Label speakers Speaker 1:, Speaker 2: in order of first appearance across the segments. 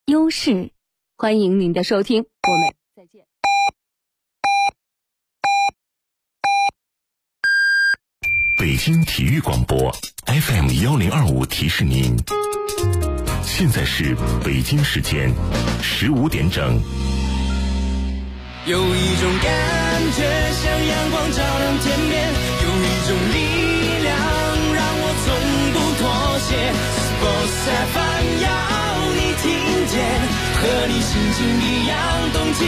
Speaker 1: 优势。欢迎您的收听，我们再见。
Speaker 2: 北京体育广播 FM1025提示您，现在是北京时间15点整。
Speaker 3: 有一种感觉像阳光照亮天边，有一种力量让我从不妥协。Sports FM 要你听见，和你心情一样动起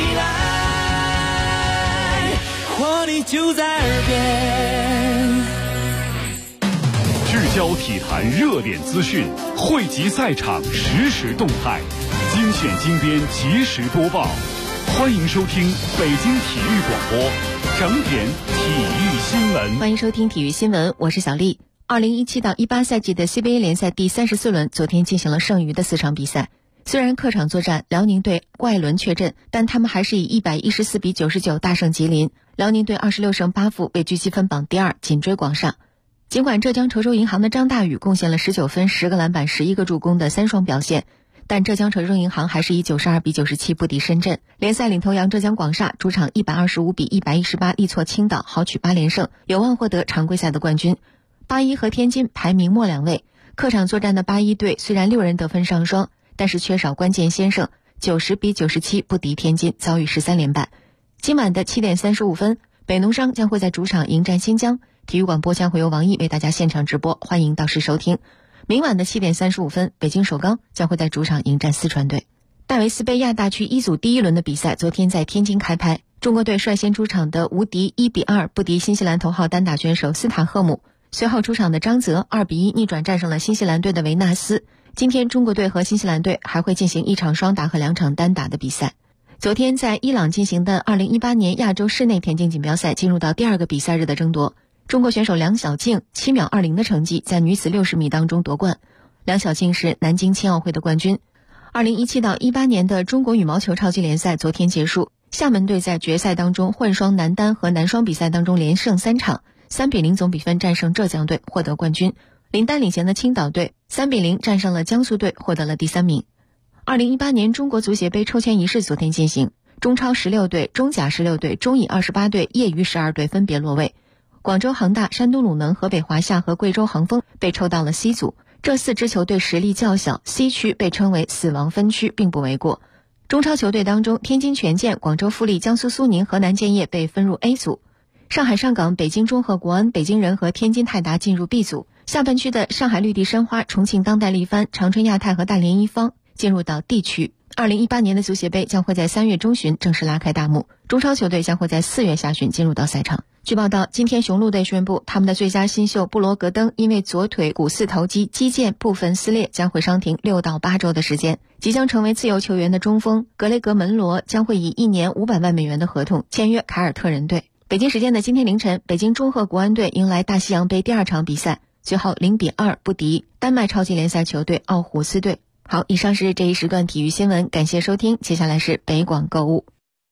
Speaker 3: 来，活力就在耳边。
Speaker 4: 聚焦体坛热点资讯，汇集赛场实时动态，精选精编及时播报。欢迎收听北京体育广播，整点体育新闻。
Speaker 5: 欢迎收听体育新闻，我是小丽。2017到18赛季的 CBA 联赛第34轮，昨天进行了剩余的4场比赛。虽然客场作战辽宁队怪轮确阵，但他们还是以114比99大胜吉林。辽宁队26胜8负，位居积分榜第2，紧追广厦。尽管浙江稠州银行的张大宇贡献了19分、10个篮板、11个助攻的3双表现，但浙江稠州银行还是以92比97不敌深圳。联赛领头羊浙江广厦主场125比118力挫青岛，豪取8连胜，有望获得常规赛的冠军。八一和天津排名末2位。客场作战的八一队虽然6人得分上双，但是缺少关键先生，90比97不敌天津，遭遇13连败。今晚的7点35分，北农商将会在主场迎战新疆。体育广播将会由王毅为大家现场直播，欢迎到时收听。明晚的7点35分，北京首钢将会在主场迎战四川队。戴维斯杯亚大区一组第1轮的比赛昨天在天津开拍，中国队率先出场的无敌1比2不敌新西兰头号单打选手斯塔赫姆，随后出场的张泽2比1逆转战胜了新西兰队的维纳斯。今天中国队和新西兰队还会进行1场双打和2场单打的比赛。昨天在伊朗进行的2018年亚洲室内田径锦标赛进入到第2个比赛日的争夺。中国选手梁晓静7秒20的成绩在女子60米当中夺冠。梁晓静是南京青奥会的冠军。2017到18年的中国羽毛球超级联赛昨天结束，厦门队在决赛当中混双男单和男双比赛当中连胜3场，3比0总比分战胜浙江队，获得冠军。林丹领衔的青岛队3比0战胜了江苏队，获得了第3名。2018年中国足协杯抽签仪式昨天进行，中超16队、中甲16队、中乙28队、业余12队分别落位。广州恒大、山东鲁能、河北华夏和贵州恒丰被抽到了 C 组，这4支球队实力较小， C 区被称为死亡分区，并不为过。中超球队当中，天津权健、广州富力、江苏苏宁、河南建业被分入 A 组，上海上港、北京中赫国安、北京人和天津泰达进入 B 组。下半区的上海绿地申花、重庆当代力帆、长春亚泰和大连一方进入到 D 区。2018年的足协杯将会在3月中旬正式拉开大幕，中超球队将会在4月下旬进入到赛场。据报道，今天雄鹿队宣布，他们的最佳新秀布罗格登因为左腿股四头肌肌腱部分撕裂，将会伤停6到8周的时间。即将成为自由球员的中锋格雷格门罗将会以1年500万美元的合同签约凯尔特人队。北京时间的今天凌晨，北京中赫国安队迎来大西洋杯第2场比赛，最后0比2不敌丹麦超级联赛球队奥胡斯队。好，以上是这一时段体育新闻，感谢收听，接下来是北广购物。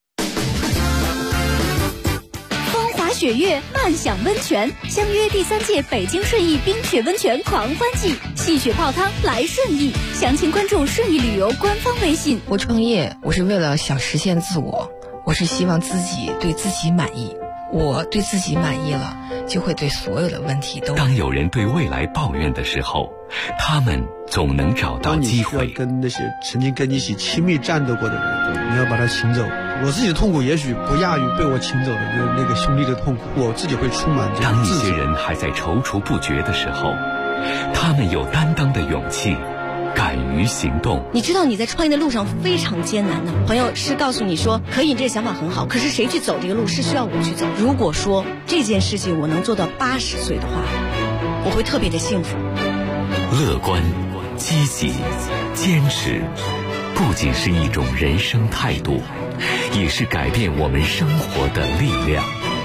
Speaker 6: 雪月漫享温泉，相约第3届北京顺义冰雪温泉狂欢季，戏雪泡汤来顺义，详情关注顺义旅游官方微信。
Speaker 7: 我创业，我是为了想实现自我，我是希望自己对自己满意，我对自己满意了，就会对所有的问题都。
Speaker 2: 当有人对未来抱怨的时候，他们总能找到机会。
Speaker 8: 当你需要跟那些曾经跟你一起亲密战斗过的人，你要把他请走。我自己的痛苦也许不亚于被我请走的那个兄弟的痛苦，我自己会充满这种
Speaker 2: 当一些人还在踌躇不决的时候，他们有担当的勇气，敢于行动。
Speaker 9: 你知道你在创业的路上非常艰难的，朋友是告诉你说可以，这个想法很好，可是谁去走这个路是需要我去走。如果说这件事情我能做到80岁的话，我会特别的幸福。
Speaker 2: 乐观、积极、坚持，不仅是一种人生态度，也是改变我们生活的力量。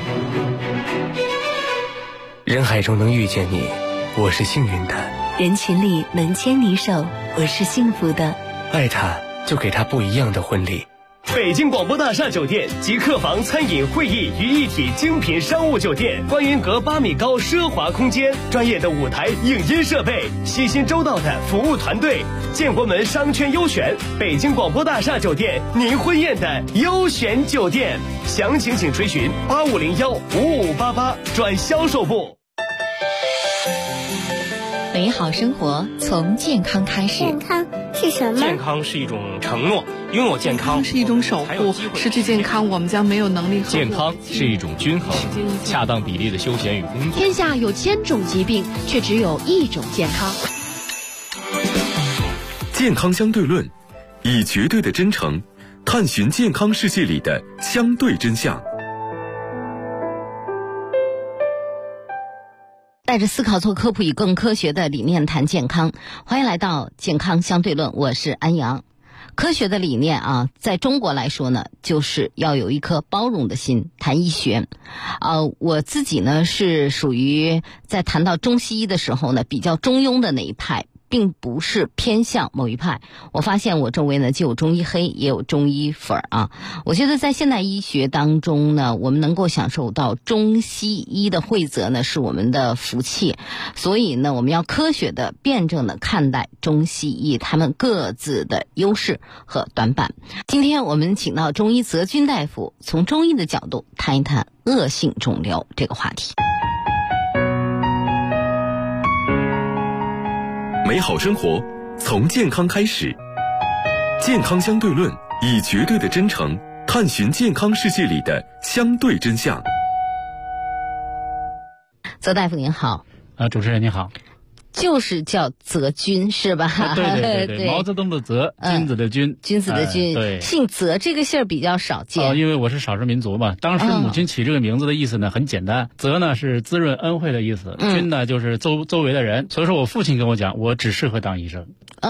Speaker 10: 人海中能遇见你，我是幸运的；
Speaker 11: 人群里能牵你手，我是幸福的。
Speaker 10: 爱他，就给他不一样的婚礼。 北京广播大厦酒店集客房、餐饮、会议于一体精品商务酒店，观云阁8米高奢华空间，专业的舞台影音设备，细心周到的服务团队，建国门商圈优选，北京广播大厦酒店，您婚宴的优选酒店。详情请垂询8501-5588转销售部。
Speaker 5: 美好生活从健康开始。
Speaker 11: 健康是什么？
Speaker 10: 健康是一种承诺，拥有健康
Speaker 12: 是一种守护，失去健康我们将没有能力。
Speaker 13: 健康是一种均衡、恰当比例的休闲与工作。
Speaker 14: 天下有1000种疾病，却只有1种健康。
Speaker 2: 健康相对论，以绝对的真诚探寻健康世界里的相对真相。
Speaker 1: 带着思考做科普，以更科学的理念谈健康。欢迎来到健康相对论，我是安阳。科学的理念啊，在中国来说呢，就是要有一颗包容的心，谈医学。我自己呢是属于在谈到中西医的时候呢，比较中庸的那一派，并不是偏向某一派。我发现我周围呢，既有中医黑，也有中医粉啊。我觉得在现代医学当中呢，我们能够享受到中西医的汇泽呢，是我们的福气。所以呢，我们要科学的、辩证的看待中西医他们各自的优势和短板。今天我们请到中医泽军大夫，从中医的角度谈一谈恶性肿瘤这个话题。
Speaker 2: 美好生活从健康开始，健康相对论，以绝对的真诚探寻健康世界里的相对真相。
Speaker 1: 泽大夫您好。
Speaker 15: 主持人你好。
Speaker 1: 就是叫泽军是吧？
Speaker 15: 对，毛泽东的泽，君子的君，
Speaker 1: 君子的君，
Speaker 15: 对，
Speaker 1: 姓泽这个姓比较少见。
Speaker 15: 因为我是少数民族嘛，当时母亲起这个名字的意思呢很简单，泽呢是滋润恩惠的意思，君呢就是周围的人，所以说我父亲跟我讲，我只适合当医生。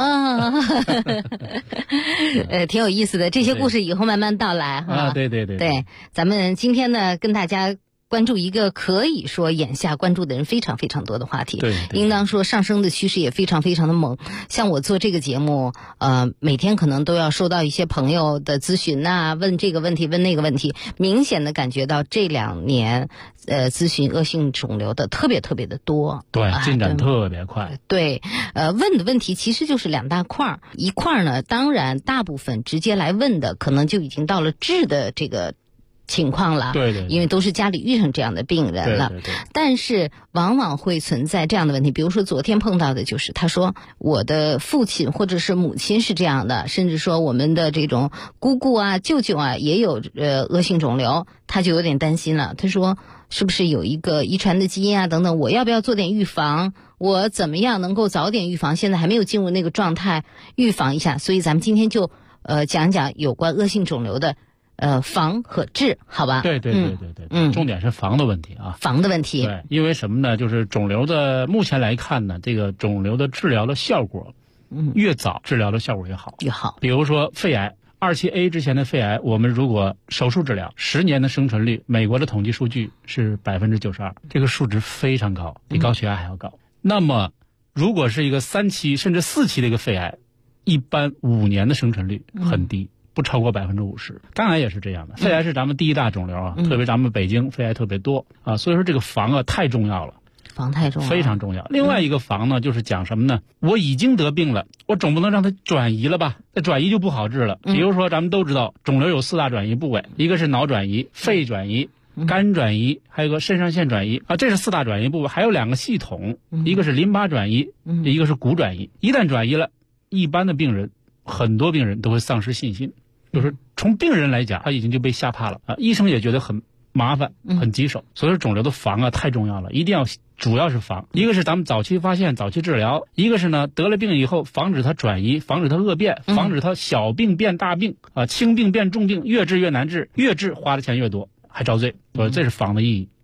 Speaker 1: 挺有意思的，这些故事以后慢慢道来哈。对，咱们今天呢跟大家关注一个可以说眼下关注的人非常非常多的话题，
Speaker 15: 对，
Speaker 1: 应当说上升的趋势也非常非常的猛。像我做这个节目，每天可能都要收到一些朋友的咨询啊，问这个问题问那个问题，明显的感觉到这2年咨询恶性肿瘤的特别特别的多，
Speaker 15: 对，进展特别快。
Speaker 1: 对，问的问题其实就是2大块，一块呢，当然大部分直接来问的可能就已经到了治的这个情况了，
Speaker 15: 对，
Speaker 1: 因为都是家里遇上这样的病人了，
Speaker 15: 对。
Speaker 1: 但是往往会存在这样的问题，比如说昨天碰到的就是他说我的父亲或者是母亲是这样的，甚至说我们的这种姑姑啊、舅舅啊也有恶性肿瘤，他就有点担心了。他说是不是有一个遗传的基因啊等等，我要不要做点预防？我怎么样能够早点预防？现在还没有进入那个状态，预防一下。所以咱们今天就讲讲有关恶性肿瘤的防和治，好吧？
Speaker 15: 对，重点是防的问题啊，
Speaker 1: 防的问题。
Speaker 15: 对，因为什么呢？就是肿瘤的目前来看呢，这个肿瘤的治疗的效果，越早治疗的效果越好。比如说肺癌，2期 A 之前的肺癌，我们如果手术治疗，10年的生存率，美国的统计数据是92%，这个数值非常高，比高血压还要高。那么，如果是一个3期甚至4期的一个肺癌，一般5年的生存率很低。不超过50%，肝癌也是这样的。肺癌是咱们第1大肿瘤啊，特别咱们北京肺癌特别多啊，所以说这个防啊太重要了，
Speaker 1: 防太重要，
Speaker 15: 非常重要。另外一个防呢，就是讲什么呢？我已经得病了，我总不能让它转移了吧？那转移就不好治了。比如说咱们都知道，肿瘤有4大转移部位，一个是脑转移、肺转移、肝转移，还有个肾上腺转移啊，这是4大转移部位，还有2个系统，一个是淋巴转移，一个是骨转移。一旦转移了，一般的病人，很多病人都会丧失信心。就是从病人来讲，他已经就被吓怕了啊，医生也觉得很麻烦，很棘手。所以说肿瘤的防啊太重要了，一定要主要是防。一个是咱们早期发现、早期治疗，一个是呢得了病以后防止它转移，防止它恶变，防止它小病变大病啊，轻病变重病，越治越难治，越治花的钱越多，还遭罪。所以这是防的意义。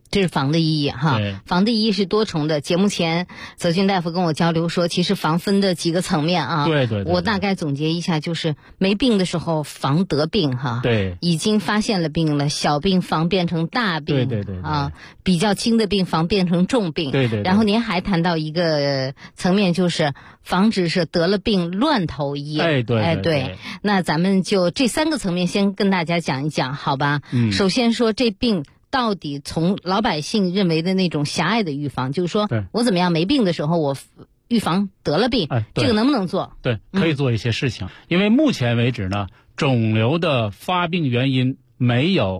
Speaker 1: 这是防的意义哈，防的意义是多重的。节目前泽军大夫跟我交流说，其实防分的几个层面啊。
Speaker 15: 对，
Speaker 1: 我大概总结一下，就是没病的时候防得病哈。
Speaker 15: 对。
Speaker 1: 已经发现了病了，小病防变成大病。
Speaker 15: 对
Speaker 1: 啊，比较轻的病防变成重病。
Speaker 15: 对。
Speaker 1: 然后您还谈到一个层面，就是防止是得了病乱投医。对。那咱们就这3个层面先跟大家讲一讲，好吧？首先说这病到底从老百姓认为的那种狭隘的预防，就是说我怎么样没病的时候我预防得了病，这个能不能做？
Speaker 15: 对，可以做一些事情。因为目前为止呢，肿瘤的发病原因没有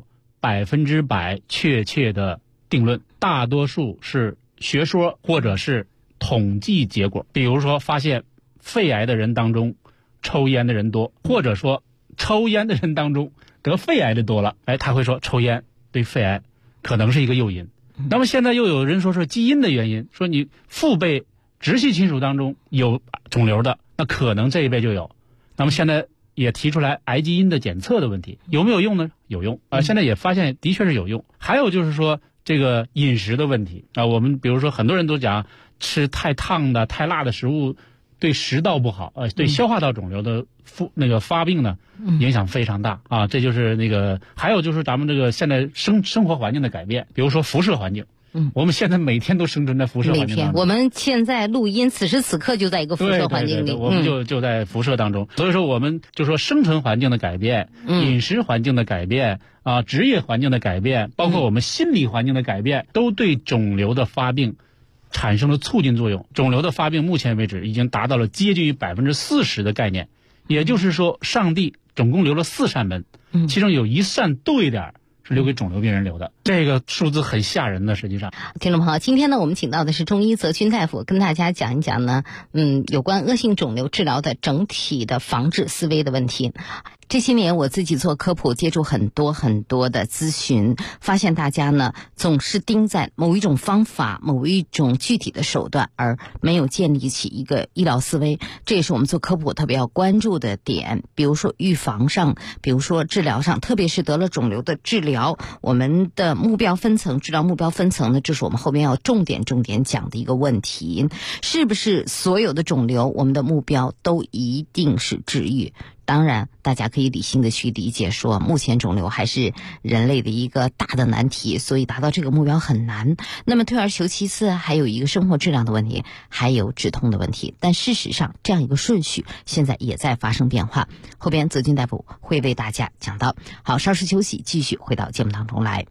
Speaker 15: 100%确切的定论，大多数是学说或者是统计结果。比如说发现肺癌的人当中抽烟的人多，或者说抽烟的人当中得肺癌的多了，他会说抽烟对肺癌可能是一个诱因。那么现在又有人说是基因的原因，说你父辈直系亲属当中有肿瘤的，那可能这一辈就有。那么现在也提出来癌基因的检测的问题，有没有用呢？有用啊，现在也发现的确是有用。还有就是说这个饮食的问题啊，我们比如说很多人都讲吃太烫的、太辣的食物对食道不好，对消化道肿瘤的发病呢影响非常大啊。这就是那个，还有就是咱们这个现在生活环境的改变，比如说辐射环境。我们现在每天都生存在辐射环境当中。
Speaker 1: 我们现在录音，此时此刻就在一个辐射环境里。
Speaker 15: 我们就在辐射当中。所以说，我们就说生存环境的改变、饮食环境的改变啊、职业环境的改变，包括我们心理环境的改变，都对肿瘤的发病产生了促进作用。肿瘤的发病，目前为止已经达到了接近于40%的概念，也就是说，上帝总共留了4扇门，其中有1扇多一点是留给肿瘤病人留的，这个数字很吓人的。实际上，
Speaker 1: 听众朋友，今天呢，我们请到的是中医泽军大夫，跟大家讲一讲呢，有关恶性肿瘤治疗的整体的防治思维的问题。这些年我自己做科普，接触很多的咨询，发现大家呢总是盯在某一种方法、某一种具体的手段，而没有建立起一个医疗思维。这也是我们做科普特别要关注的点。比如说预防上，比如说治疗上，特别是得了肿瘤的治疗，我们的目标分层，治疗目标分层呢，这是我们后面要重点讲的一个问题。是不是所有的肿瘤，我们的目标都一定是治愈？当然大家可以理性的去理解说，目前肿瘤还是人类的一个大的难题，所以达到这个目标很难。那么退而求其次，还有一个生活质量的问题，还有止痛的问题。但事实上这样一个顺序现在也在发生变化，后边泽军大夫会为大家讲到。好，稍事休息，继续回到节目当中来。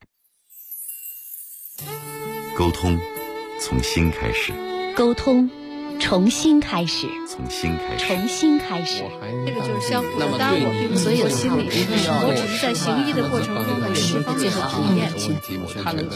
Speaker 11: 沟通从心开始，
Speaker 14: 沟通重新开始，
Speaker 11: 从心开始，
Speaker 14: 重新开始。
Speaker 12: 这个就是相互的，当然我并不是说心理医生，我只是在行医的过程中的十方面的体验。
Speaker 11: 他们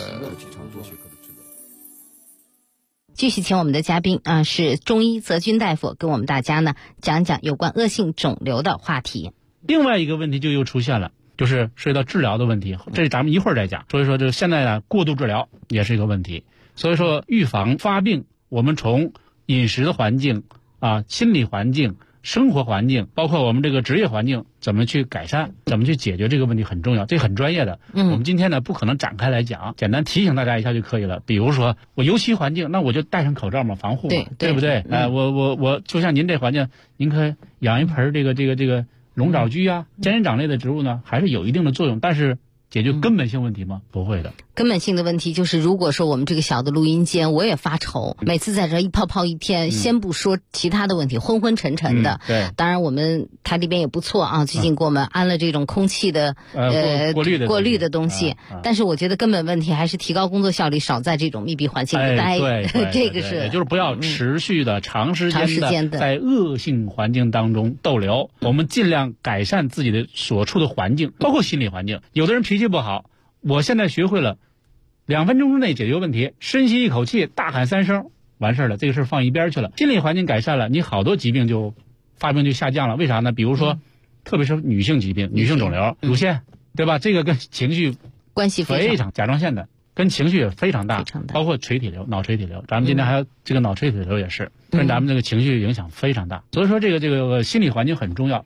Speaker 1: 继续请我们的嘉宾是中医泽军大夫，跟我们大家呢讲讲有关恶性肿瘤的话题。
Speaker 15: 另外一个问题就又出现了，就是涉及到治疗的问题，这咱们一会儿再讲。所以说，这现在呢，过度治疗也是一个问题。所以说，预防发病，我们从饮食的环境心理环境、生活环境，包括我们这个职业环境，怎么去改善，怎么去解决这个问题很重要，这很专业的。我们今天呢不可能展开来讲，简单提醒大家一下就可以了。比如说我油漆环境，那我就戴上口罩嘛，防护嘛，对不对？我就像您这环境，您可以养一盆这个龙爪菊啊、仙人掌类的植物呢，还是有一定的作用，但是解决根本性问题吗？不会的。
Speaker 1: 根本性的问题就是，如果说我们这个小的录音间，我也发愁，每次在这一泡一天，先不说其他的问题，昏昏沉沉的。
Speaker 15: 对。
Speaker 1: 当然我们台里边也不错啊，最近给我们安了这种空气的过滤的东西。但是我觉得根本问题还是提高工作效率，少在这种密闭环境里待。
Speaker 15: 对，
Speaker 1: 这个是，
Speaker 15: 也就是不要持续的、长时间的在恶性环境当中逗留。我们尽量改善自己的所处的环境，包括心理环境。有的人脾气不好，我现在学会了2分钟之内解决问题，深吸一口气，大喊3声，完事了，这个事放一边去了。心理环境改善了，你好多疾病发病就下降了。为啥呢？比如说，特别是女性疾病、女性肿瘤、乳腺，对吧？这个跟情绪
Speaker 1: 关系非常，
Speaker 15: 甲状腺的跟情绪也非常大，包括垂体瘤、脑垂体瘤。咱们今天还有这个脑垂体瘤也是跟咱们这个情绪影响非常大。所以说，这个心理环境很重要。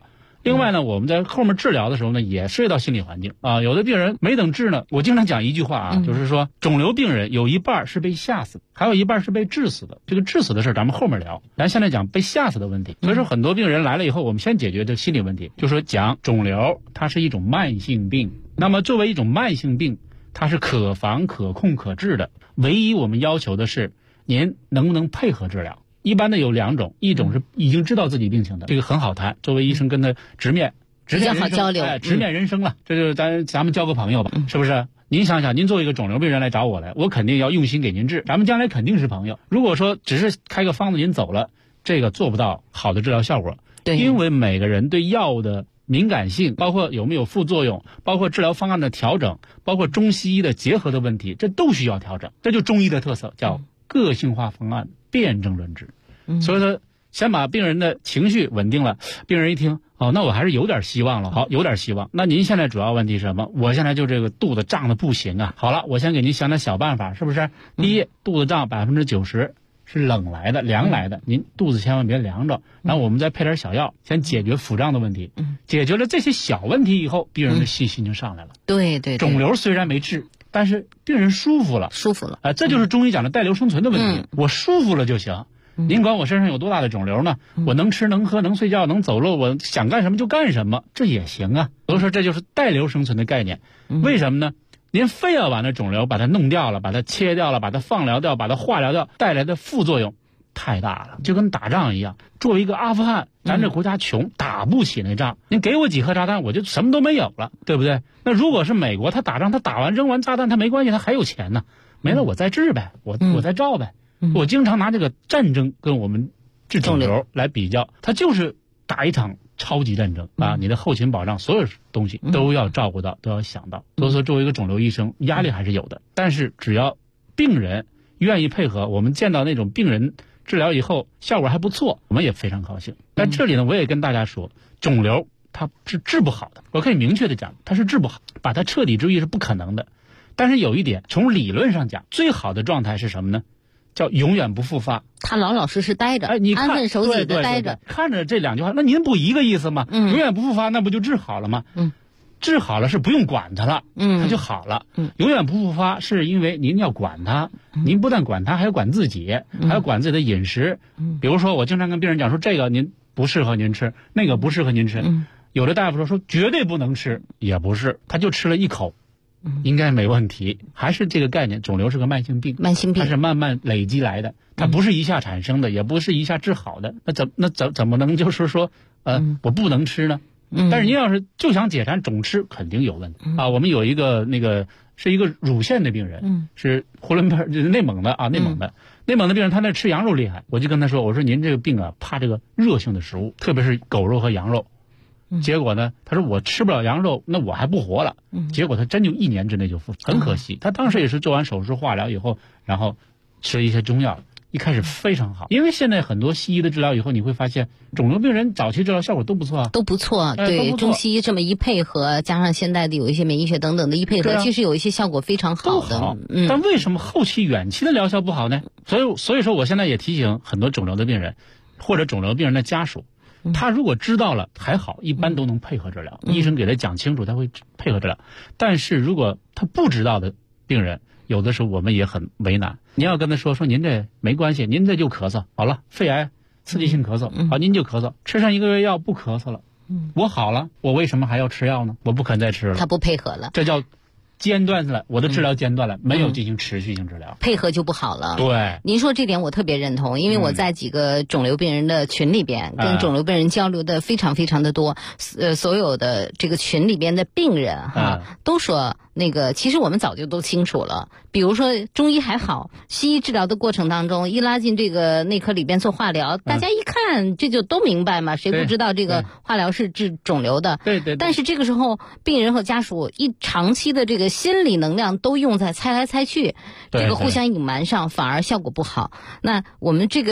Speaker 15: 另外呢，我们在后面治疗的时候呢，也涉及到心理环境啊。有的病人没等治呢，我经常讲一句话啊，就是说肿瘤病人有一半是被吓死的，还有一半是被治死的。这个治死的事咱们后面聊，咱现在讲被吓死的问题。所以说很多病人来了以后，我们先解决这心理问题，就说讲肿瘤它是一种慢性病，那么作为一种慢性病，它是可防可控可治的，唯一我们要求的是您能不能配合治疗。一般的有2种，一种是已经知道自己病情的，这个很好谈，作为医生跟他直面
Speaker 1: 比较好交流，
Speaker 15: 直面人生了，这就是咱们交个朋友吧，是不是？您想想，您作为一个肿瘤病人来找我来，我肯定要用心给您治，咱们将来肯定是朋友。如果说只是开个方子您走了，这个做不到好的治疗效果。对，因为每个人对药物的敏感性，包括有没有副作用，包括治疗方案的调整，包括中西医的结合的问题，这都需要调整。这就中医的特色，叫个性化方案，辨证论治。所以说先把病人的情绪稳定了，病人一听哦，那我还是有点希望了。好，有点希望。那您现在主要问题是什么？我现在就这个肚子胀的不行啊。好了，我先给您想点小办法，是不是？第一，肚子胀90%是冷来的、凉来的，您肚子千万别凉着。然后我们再配点小药，先解决腹胀的问题。解决了这些小问题以后，病人的信心就上来了。
Speaker 1: 对对，
Speaker 15: 肿瘤虽然没治，但是病人舒服了，这就是中医讲的带瘤生存的问题。我舒服了就行。您管我身上有多大的肿瘤呢？我能吃能喝能睡觉能走路，我想干什么就干什么，这也行啊。所以说这就是带瘤生存的概念。为什么呢？您非要把那肿瘤把它弄掉了，把它切掉了，把它放疗掉，把它化疗掉，带来的副作用太大了，就跟打仗一样。作为一个阿富汗，咱这国家穷，打不起那仗。您给我几颗炸弹，我就什么都没有了，对不对？那如果是美国，他打仗，他打完扔完炸弹，他没关系，他还有钱呢，没了我再治呗，我再照呗。我经常拿这个战争跟我们治肿瘤来比较，它就是打一场超级战争啊！你的后勤保障所有东西都要照顾到，都要想到。所以说，作为一个肿瘤医生，压力还是有的。但是只要病人愿意配合，我们见到那种病人治疗以后效果还不错，我们也非常高兴。在这里呢，我也跟大家说，肿瘤它是治不好的，我可以明确的讲，它是治不好，把它彻底治愈是不可能的。但是有一点，从理论上讲，最好的状态是什么呢？叫永远不复发，
Speaker 1: 他老老实实待着，
Speaker 15: 你
Speaker 1: 安分守己的待着。
Speaker 15: 看着这2句话，那您不一个意思吗？永远不复发，那不就治好了吗？治好了是不用管它了，它就好了。永远不复发是因为您要管它，您不但管它，还要管自己，还要管自己的饮食。比如说，我经常跟病人讲说，这个您不适合您吃，那个不适合您吃。有的大夫说绝对不能吃，也不是，他就吃了1口。应该没问题，还是这个概念，肿瘤是个慢性病，它是慢慢累积来的，它不是一下产生的，也不是一下治好的。那怎么能就是说我不能吃呢？但是您要是就想解馋，总吃肯定有问题啊。我们有一个是一个乳腺的病人，是呼伦贝尔内蒙的啊，内蒙的病人，他那吃羊肉厉害，我就跟他说，我说您这个病啊，怕这个热性的食物，特别是狗肉和羊肉。结果呢，他说我吃不了羊肉，那我还不活了。结果他真就1年之内就复，很可惜。他当时也是做完手术化疗以后，然后吃一些中药，一开始非常好。因为现在很多西医的治疗以后，你会发现肿瘤病人早期治疗效果都不错啊，
Speaker 1: 都不错。对，中西医这么一配合，加上现在的有一些免疫学等等的一配合，其实有一些效果非常好的。
Speaker 15: 但为什么后期远期的疗效不好呢？所以说，我现在也提醒很多肿瘤的病人，或者肿瘤病人的家属。他如果知道了还好，一般都能配合治疗。医生给他讲清楚，他会配合治疗。但是如果他不知道的病人，有的时候我们也很为难。您要跟他说您这没关系，您这就咳嗽好了，肺癌刺激性咳嗽，好，您就咳嗽，吃上1个月药不咳嗽了，我好了，我为什么还要吃药呢？我不肯再吃了。
Speaker 1: 他不配合了，
Speaker 15: 这叫间断了，我的治疗间断了，没有进行持续性治疗，
Speaker 1: 配合就不好了。
Speaker 15: 对，
Speaker 1: 您说这点我特别认同，因为我在几个肿瘤病人的群里边，跟肿瘤病人交流的非常非常的多，所有的这个群里边的病人都说其实我们早就都清楚了。比如说中医还好，西医治疗的过程当中，一拉进这个内科里边做化疗，大家一看这就都明白嘛，谁不知道这个化疗是治肿瘤的？对。但是这个时候，病人和家属一长期的这个心理能量都用在猜来猜去，这个互相隐瞒上，反而效果不好。那我们这个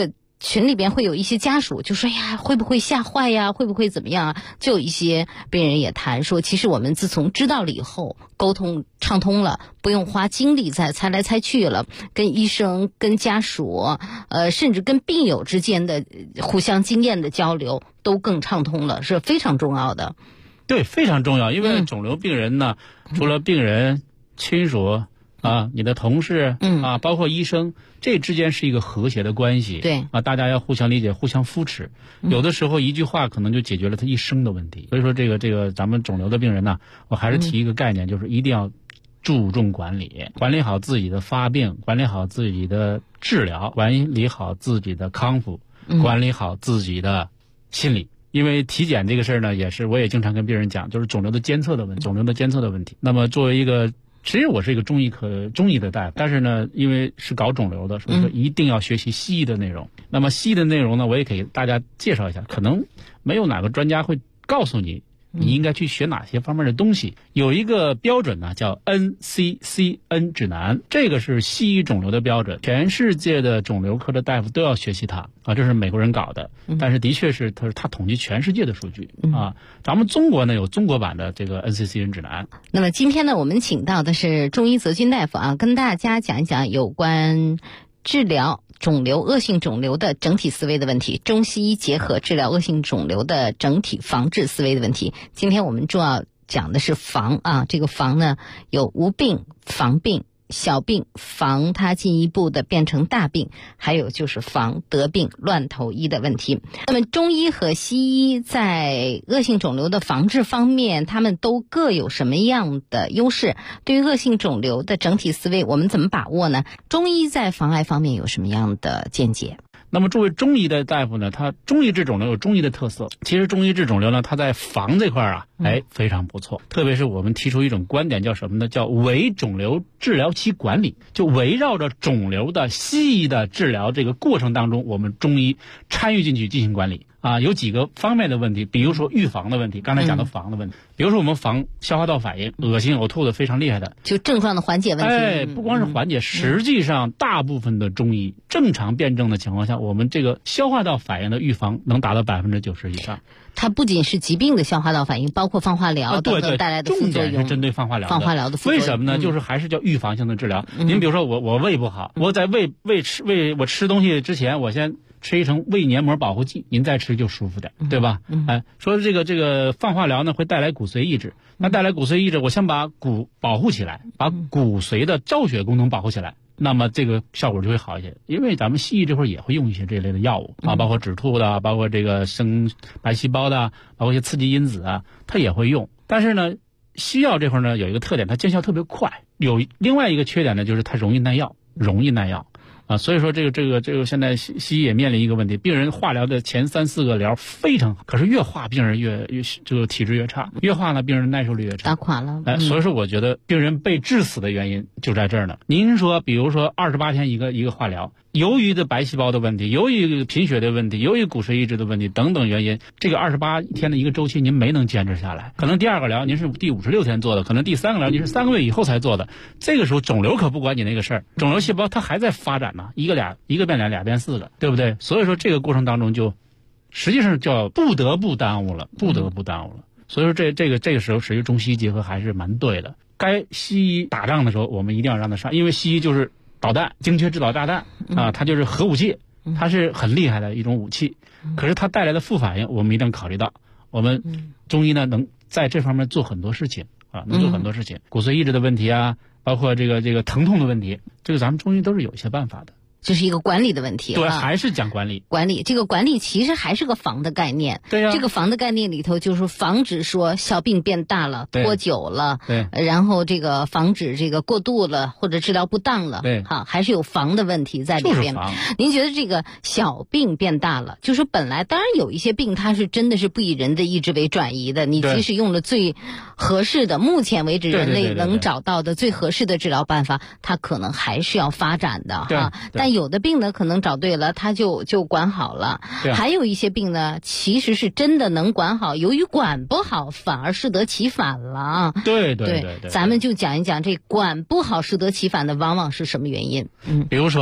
Speaker 1: 群里边会有一些家属就说呀，会不会吓坏呀，会不会怎么样啊？就有一些病人也谈说，其实我们自从知道了以后，沟通畅通了，不用花精力在猜来猜去了，跟医生、跟家属，甚至跟病友之间的互相经验的交流都更畅通了，是非常重要的。
Speaker 15: 对，非常重要，因为肿瘤病人呢，除了病人、亲属啊，你的同事啊，包括医生，这之间是一个和谐的关系。
Speaker 1: 对
Speaker 15: 啊，大家要互相理解、互相扶持。有的时候一句话可能就解决了他一生的问题。所以说，这个咱们肿瘤的病人呢，我还是提一个概念，就是一定要注重管理，管理好自己的发病，管理好自己的治疗，管理好自己的康复，管理好自己的心理。因为体检这个事儿呢，我也经常跟病人讲，就是肿瘤的监测的问题。那么作为一个，其实我是一个中医的大夫，但是呢，因为是搞肿瘤的，所以说一定要学习西医的内容。那么西医的内容呢，我也给大家介绍一下，可能没有哪个专家会告诉你应该去学哪些方面的东西。有一个标准呢，叫 NCCN 指南，这个是西医肿瘤的标准，全世界的肿瘤科的大夫都要学习它啊，这是美国人搞的，但是的确是他统计全世界的数据啊。咱们中国呢有中国版的这个 NCCN 指南。
Speaker 1: 那么今天呢，我们请到的是中医泽军大夫啊，跟大家讲一讲有关治疗肿瘤、恶性肿瘤的整体思维的问题，中西医结合治疗恶性肿瘤的整体防治思维的问题。今天我们主要讲的是防啊，这个防呢有无病、防病、小病，防它进一步的变成大病，还有就是防得病乱投医的问题。那么中医和西医在恶性肿瘤的防治方面，他们都各有什么样的优势？对于恶性肿瘤的整体思维，我们怎么把握呢？中医在防癌方面有什么样的见解？
Speaker 15: 那么作为中医的大夫呢，他中医治肿瘤有中医的特色。其实中医治肿瘤呢，他在防这块啊，非常不错。特别是我们提出一种观点，叫什么呢？叫围肿瘤治疗期管理，就围绕着肿瘤的西医的治疗这个过程当中，我们中医参与进去进行管理。啊，有几个方面的问题，比如说预防的问题，刚才讲的防的问题，比如说我们防消化道反应、恶心呕吐的非常厉害的，
Speaker 1: 就症状的缓解问题。
Speaker 15: 不光是缓解，实际上大部分的中医正常辩证的情况下，我们这个消化道反应的预防能达到90%以上。
Speaker 1: 它不仅是疾病的消化道反应，包括放化疗等等带来的副作用。
Speaker 15: 重点是针对放化疗
Speaker 1: 的副作用。
Speaker 15: 为什么呢？就是还是叫预防性的治疗。您比如说我胃不好，我在我吃东西之前，我先吃一层胃黏膜保护剂，您再吃就舒服点，对吧？说这个放化疗呢会带来骨髓抑制，那带来骨髓抑制，我先把骨保护起来，把骨髓的造血功能保护起来，那么这个效果就会好一些。因为咱们西医这会儿也会用一些这类的药物啊，包括止吐的，包括这个生白细胞的，包括一些刺激因子啊，它也会用。但是呢，西药这块呢有一个特点，它见效特别快。有另外一个缺点呢，就是它容易耐药。啊，所以说这个现在西医也面临一个问题，病人化疗的前3-4个疗非常好，可是越化病人越这个体质越差，越化呢病人耐受力越差，
Speaker 1: 打垮了。
Speaker 15: 所以说我觉得病人被致死的原因就在这儿呢。您说，比如说28天一个化疗，由于的白细胞的问题，由于贫血的问题，由于骨髓抑制的问题等等原因，这个28天的一个周期您没能坚持下来，可能第2个疗您是第56天做的，可能第3个疗您是3个月以后才做的。这个时候肿瘤可不管你那个事儿，肿瘤细胞它还在发展呢，一个变俩，俩变4个，对不对？所以说这个过程当中就实际上叫不得不耽误了。所以说这个时候实际中西医结合还是蛮对的。该西医打仗的时候，我们一定要让它上，因为西医就是导弹，精确制导炸弹啊，它就是核武器，它是很厉害的一种武器。可是它带来的副反应，我们一定要考虑到。我们中医呢能在这方面做很多事情啊，能做很多事情。骨髓抑制的问题啊，包括这个疼痛的问题，这个咱们中医都是有一些办法的。
Speaker 1: 这是一个管理的问题。
Speaker 15: 对，还是讲管理。
Speaker 1: 这个管理其实还是个防的概念。
Speaker 15: 对呀。
Speaker 1: 这个防的概念里头就是防止说小病变大了、拖久了，
Speaker 15: 对，
Speaker 1: 然后这个防止这个过度了或者治疗不当了，
Speaker 15: 对，
Speaker 1: 好，还是有防的问题在里边。
Speaker 15: 就是防。
Speaker 1: 您觉得这个小病变大了，就是本来当然有一些病它是真的是不以人的意志为转移的，你即使用了最合适的，目前为止人类能找到的最合适的治疗办法，它可能还是要发展的哈。但有的病呢，可能找对了，它就管好了。还有一些病呢，其实是真的能管好，由于管不好，反而适得其反了。
Speaker 15: 对，
Speaker 1: 咱们就讲一讲这管不好适得其反的，往往是什么原因？
Speaker 15: 比如说啊，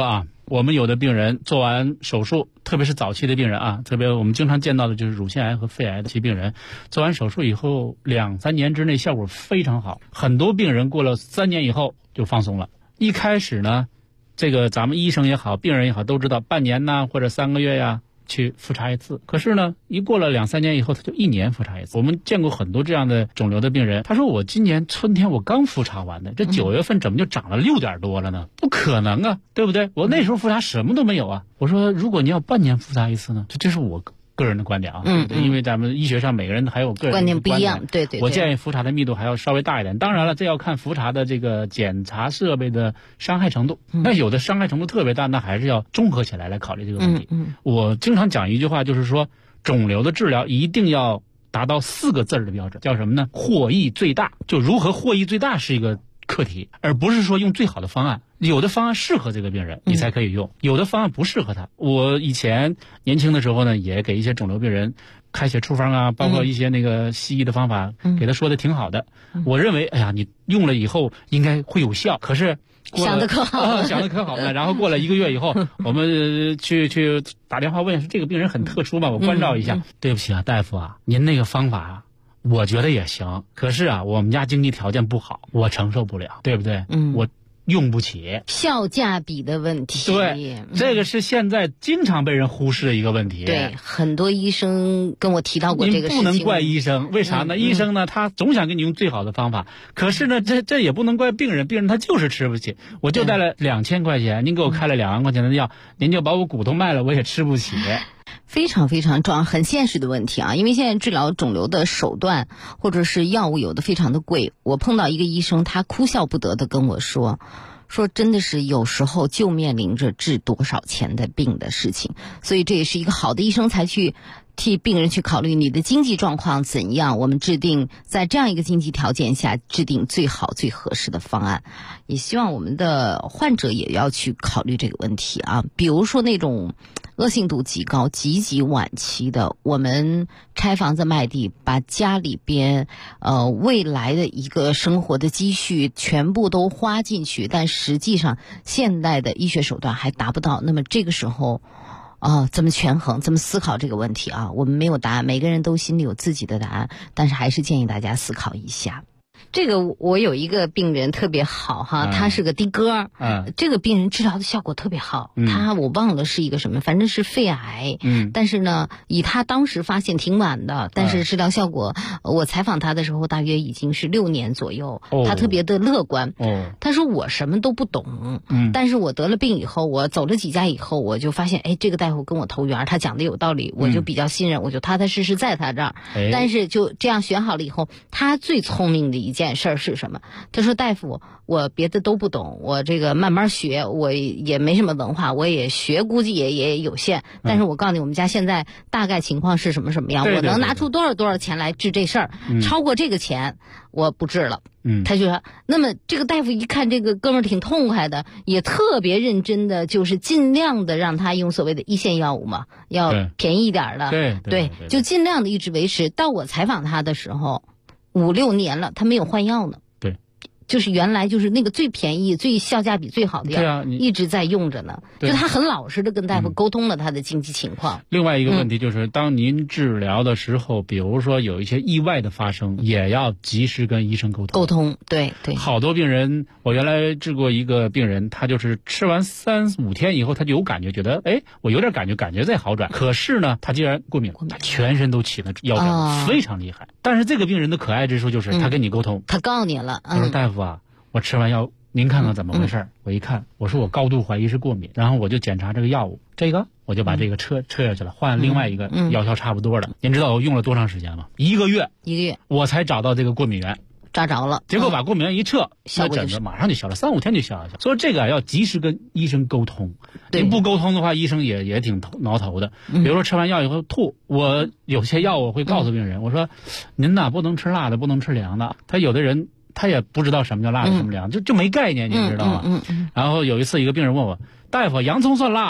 Speaker 15: 我们有的病人做完手术，特别是早期的病人啊，特别我们经常见到的就是乳腺癌和肺癌的这些病人，做完手术以后2-3年之内效果非常好，很多病人过了3年以后就放松了。一开始呢，这个咱们医生也好，病人也好都知道，半年呐或者3个月呀去复查一次。可是呢，一过了2-3年以后，他就1年复查一次。我们见过很多这样的肿瘤的病人，他说我今年春天我刚复查完的，这9月份怎么就长了6点多了呢？不可能啊，对不对？我那时候复查什么都没有啊。我说如果你要半年复查一次呢，这是我个人的观点啊，因为咱们医学上每个人还有个人
Speaker 1: 观点不一样，对。
Speaker 15: 我建议复查的密度还要稍微大一点。当然了，这要看复查的这个检查设备的伤害程度。那有的伤害程度特别大，那还是要综合起来考虑这个问题。我经常讲一句话，就是说肿瘤的治疗一定要达到4个字的标准，叫什么呢？获益最大。就如何获益最大是一个课题，而不是说用最好的方案。有的方案适合这个病人，你才可以用；有的方案不适合他。我以前年轻的时候呢，也给一些肿瘤病人开写处方啊，包括一些那个西医的方法，给他说的挺好的。我认为，哎呀，你用了以后应该会有效。可是
Speaker 1: 想得可好了，
Speaker 15: 想得可好了。然后过了1个月以后，我们去打电话问，说这个病人很特殊嘛，我关照一下。对不起啊，大夫啊，您那个方法啊，我觉得也行，可是啊，我们家经济条件不好，我承受不了，对不对？我用不起，
Speaker 1: 效价比的问题。
Speaker 15: 对，这个是现在经常被人忽视的一个问题。
Speaker 1: 对，很多医生跟我提到过这个事情。
Speaker 15: 你不能怪医生，为啥呢？医生呢，他总想给你用最好的方法，可是呢，这也不能怪病人，病人他就是吃不起。我就带了2000块钱，您给我开了2万块钱的药，您就把我骨头卖了，我也吃不起。
Speaker 1: 非常非常重要，很现实的问题啊！因为现在治疗肿瘤的手段或者是药物有的非常的贵。我碰到一个医生，他哭笑不得的跟我说真的是有时候就面临着治多少钱的病的事情，所以这也是一个好的医生才去替病人去考虑你的经济状况怎样，我们制定在这样一个经济条件下制定最好最合适的方案。也希望我们的患者也要去考虑这个问题啊，比如说那种恶性度极高、极晚期的，我们拆房子卖地，把家里边未来的一个生活的积蓄全部都花进去，但实际上现代的医学手段还达不到。那么这个时候怎么权衡，怎么思考这个问题啊？我们没有答案，每个人都心里有自己的答案，但是还是建议大家思考一下。这个我有一个病人特别好哈，他是个的哥，这个病人治疗的效果特别好，我忘了是一个什么，反正是肺癌，但是呢，以他当时发现挺晚的，但是治疗效果，我采访他的时候大约已经是6年左右，他特别的乐观，他说我什么都不懂，但是我得了病以后，我走了几家以后，我就发现，哎，这个大夫跟我投缘，他讲的有道理，我就比较信任，我就踏踏实实在他这儿，但是就这样选好了以后，他最聪明的一件事儿是什么？他说大夫，我别的都不懂，我这个慢慢学，我也没什么文化，我也学估计也有限，但是我告诉你，我们家现在大概情况是什么样，我能拿出多少钱来治这事儿，超过这个钱我不治了。他就说，那么这个大夫一看这个哥们儿挺痛快的，也特别认真的，就是尽量的让他用所谓的一线药物嘛，要便宜一点的，对，就尽量的一直维持。到我采访他的时候，5-6年了，他没有换药呢。对，就是原来就是那个最便宜、最效价比最好的药，一直在用着呢。就他很老实的跟大夫沟通了他的经济情况。
Speaker 15: 另外一个问题就是，当您治疗的时候，比如说有一些意外的发生，也要及时跟医生沟通。
Speaker 1: 对。
Speaker 15: 好多病人，我原来治过一个病人，他就是吃完3-5天以后，他就有感觉，觉得我有点感觉在好转。可是呢，他竟然过敏，他全身都起了腰疹，非常厉害。但是这个病人的可爱之处就是，他跟你沟通，
Speaker 1: 他告诉你了，
Speaker 15: 他说大夫啊，我吃完药，您看看怎么回事？我一看，我说我高度怀疑是过敏，然后我就检查这个药物，我就把这个撤下去了，换另外一个药效差不多的。您知道我用了多长时间吗？1个月，我才找到这个过敏源。
Speaker 1: 抓着了，
Speaker 15: 结果把过敏源一撤，那疹子马上就消了，3-5天就消了。所以这个要及时跟医生沟通，你不沟通的话，医生也挺挠头的。比如说吃完药以后吐，我有些药我会告诉病人，我说您呐不能吃辣的，不能吃凉的。他有的人他也不知道什么叫辣的，什么凉，就没概念，你知道吗？然后有一次一个病人问我，大夫，洋葱算辣的吗？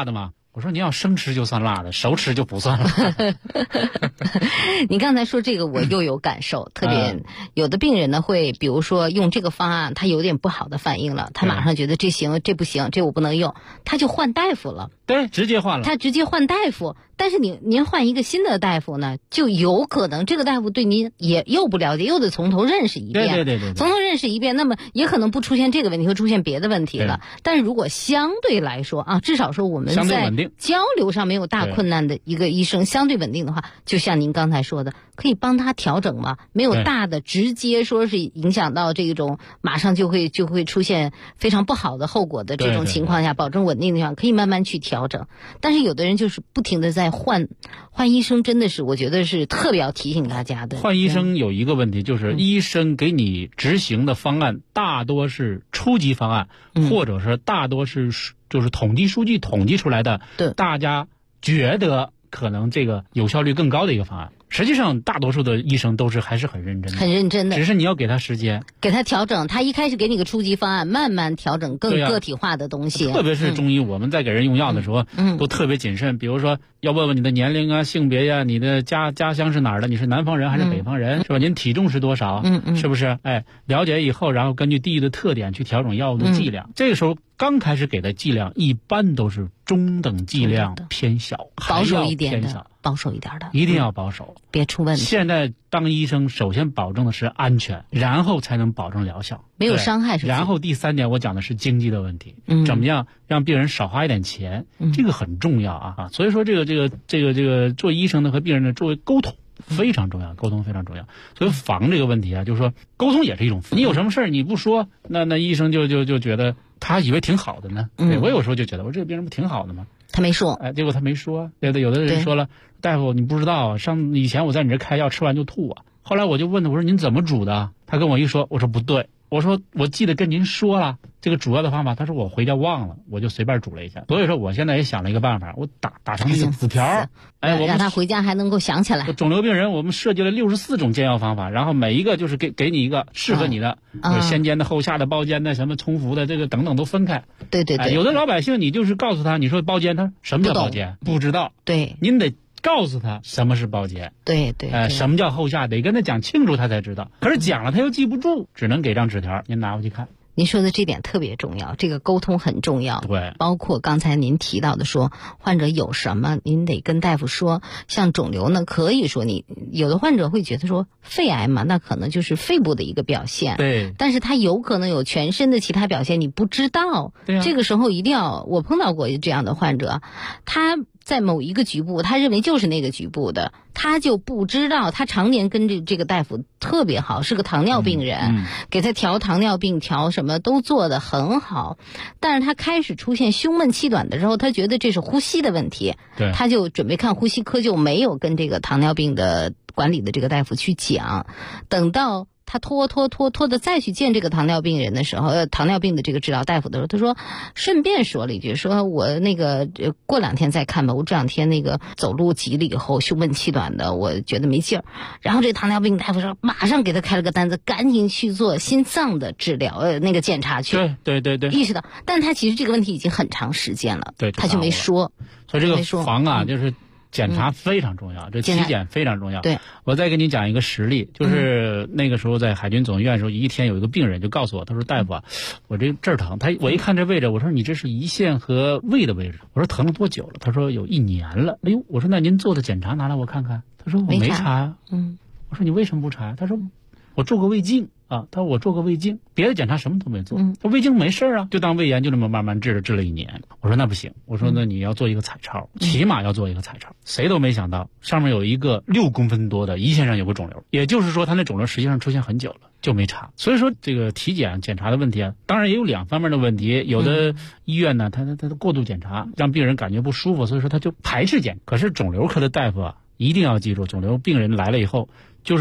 Speaker 15: 我说您要生吃就算辣的，熟吃就不算辣的。
Speaker 1: 你刚才说这个我又有感受，特别有的病人呢会比如说用这个方案他有点不好的反应了，他马上觉得这行这不行，这我不能用，他就换大夫了。
Speaker 15: 对，直接换了。
Speaker 1: 他直接换大夫，但是您换一个新的大夫呢，就有可能这个大夫对您也又不了解，又得从头认识一遍。
Speaker 15: 对，
Speaker 1: 从头认识一遍，那么也可能不出现这个问题，会出现别的问题了。但是如果相对来说啊，至少说我们在交流上没有大困难的一个医生相对稳定的话，就像您刚才说的，可以帮他调整嘛，没有大的直接说是影响到这种马上就会出现非常不好的后果的这种情况下，保证稳定的话，可以慢慢去调整。但是有的人就是不停的在换医生，真的是我觉得是特别要提醒大家的。
Speaker 15: 换医生有一个问题，就是医生给你执行的方案大多是初级方案，或者是大多是就是统计数据统计出来的，大家觉得可能这个有效率更高的一个方案。实际上大多数的医生都是还是很认真的，只是你要给他时间，
Speaker 1: 给他调整。他一开始给你个初级方案，慢慢调整更个体化的东西。
Speaker 15: 特别是中医，我们在给人用药的时候，都特别谨慎。比如说要问问你的年龄啊、性别呀、你的家乡是哪儿的，你是南方人还是北方人，是吧？您体重是多少？是不是？了解以后，然后根据地域的特点去调整药物的剂量。这个时候刚开始给的剂量一般都是中等剂量，偏小，
Speaker 1: 保守一点的。保守一点的，
Speaker 15: 一定要保守，
Speaker 1: 别出问题。
Speaker 15: 现在当医生，首先保证的是安全，然后才能保证疗效，
Speaker 1: 没有伤害。
Speaker 15: 然后第3点，我讲的是经济的问题，怎么样让病人少花一点钱，这个很重要啊。所以说，这个做医生的和病人的作为沟通非常重要，沟通非常重要。所以防这个问题啊，就是说沟通也是一种。你有什么事儿你不说，那医生就觉得他以为挺好的呢。我有时候就觉得，我这个病人不挺好的吗？
Speaker 1: 他没说，
Speaker 15: 结果他没说。对的，有的人说了，大夫你不知道，以前我在你这开药吃完就吐啊。后来我就问他，我说您怎么煮的？他跟我一说，我说不对，我说我记得跟您说了这个主要的方法，他说我回家忘了，我就随便煮了一下。所以说我现在也想了一个办法，我打成那个纸条，
Speaker 1: 让他回家还能够想起来。
Speaker 15: 肿瘤病人我们设计了64种煎药方法，然后每一个就是给你一个适合你的，先煎的、后下的、包煎的、什么冲服的，这个等等都分开。
Speaker 1: 对，
Speaker 15: 有的老百姓你就是告诉他，你说包煎，他什么叫包煎？不知道。
Speaker 1: 对，
Speaker 15: 您得告诉他什么是包煎。
Speaker 1: 对，
Speaker 15: 什么叫后下，得跟他讲清楚他才知道。可是讲了他又记不住，只能给张纸条，您拿回去看。
Speaker 1: 您说的这点特别重要，这个沟通很重要。
Speaker 15: 对，
Speaker 1: 包括刚才您提到的说，患者有什么您得跟大夫说。像肿瘤呢，可以说你有的患者会觉得说肺癌嘛，那可能就是肺部的一个表现。
Speaker 15: 对，
Speaker 1: 但是他有可能有全身的其他表现，你不知道。
Speaker 15: 对啊，
Speaker 1: 这个时候一定要，我碰到过这样的患者，他在某一个局部，他认为就是那个局部的，他就不知道，他常年跟这个大夫特别好，是个糖尿病人，给他调糖尿病，调什么都做得很好，但是他开始出现胸闷气短的时候，他觉得这是呼吸的问题，他就准备看呼吸科，就没有跟这个糖尿病的管理的这个大夫去讲。等到他拖的再去见这个糖尿病人的时候，糖尿病的这个治疗大夫的时候，他说顺便说了一句，说我那个过2天再看吧，我这2天那个走路急了以后胸闷气短的，我觉得没劲儿。然后这糖尿病大夫说马上给他开了个单子，赶紧去做心脏的治疗，那个检查去。
Speaker 15: 对，
Speaker 1: 意识到，但他其实这个问题已经很长时间了，他就没说。
Speaker 15: 所以这个防啊，就是检查非常重要，这体检非常重要。
Speaker 1: 对，
Speaker 15: 我再给你讲一个实例，就是那个时候在海军总医院的时候，一天有一个病人就告诉我，他说大夫啊，我这儿疼，我一看这位置，我说你这是胰腺和胃的位置，我说疼了多久了？他说有1年了。哎呦，我说那您做的检查拿来我看看。他说我没查呀。我说你为什么不查？他说我做过胃镜啊，他说我做过胃镜，别的检查什么都没做。他胃镜没事啊，就当胃炎，就这么慢慢治了1年。我说那不行，我说那你要做一个彩超，起码要做一个彩超。谁都没想到上面有一个6公分多的胰腺上有个肿瘤，也就是说他那肿瘤实际上出现很久了，就没查。所以说这个体检检查的问题啊，当然也有2方面的问题。有的医院呢，他过度检查，让病人感觉不舒服，所以说他就排斥检。可是肿瘤科的大夫啊，一定要记住，肿瘤病人来了以后，就是说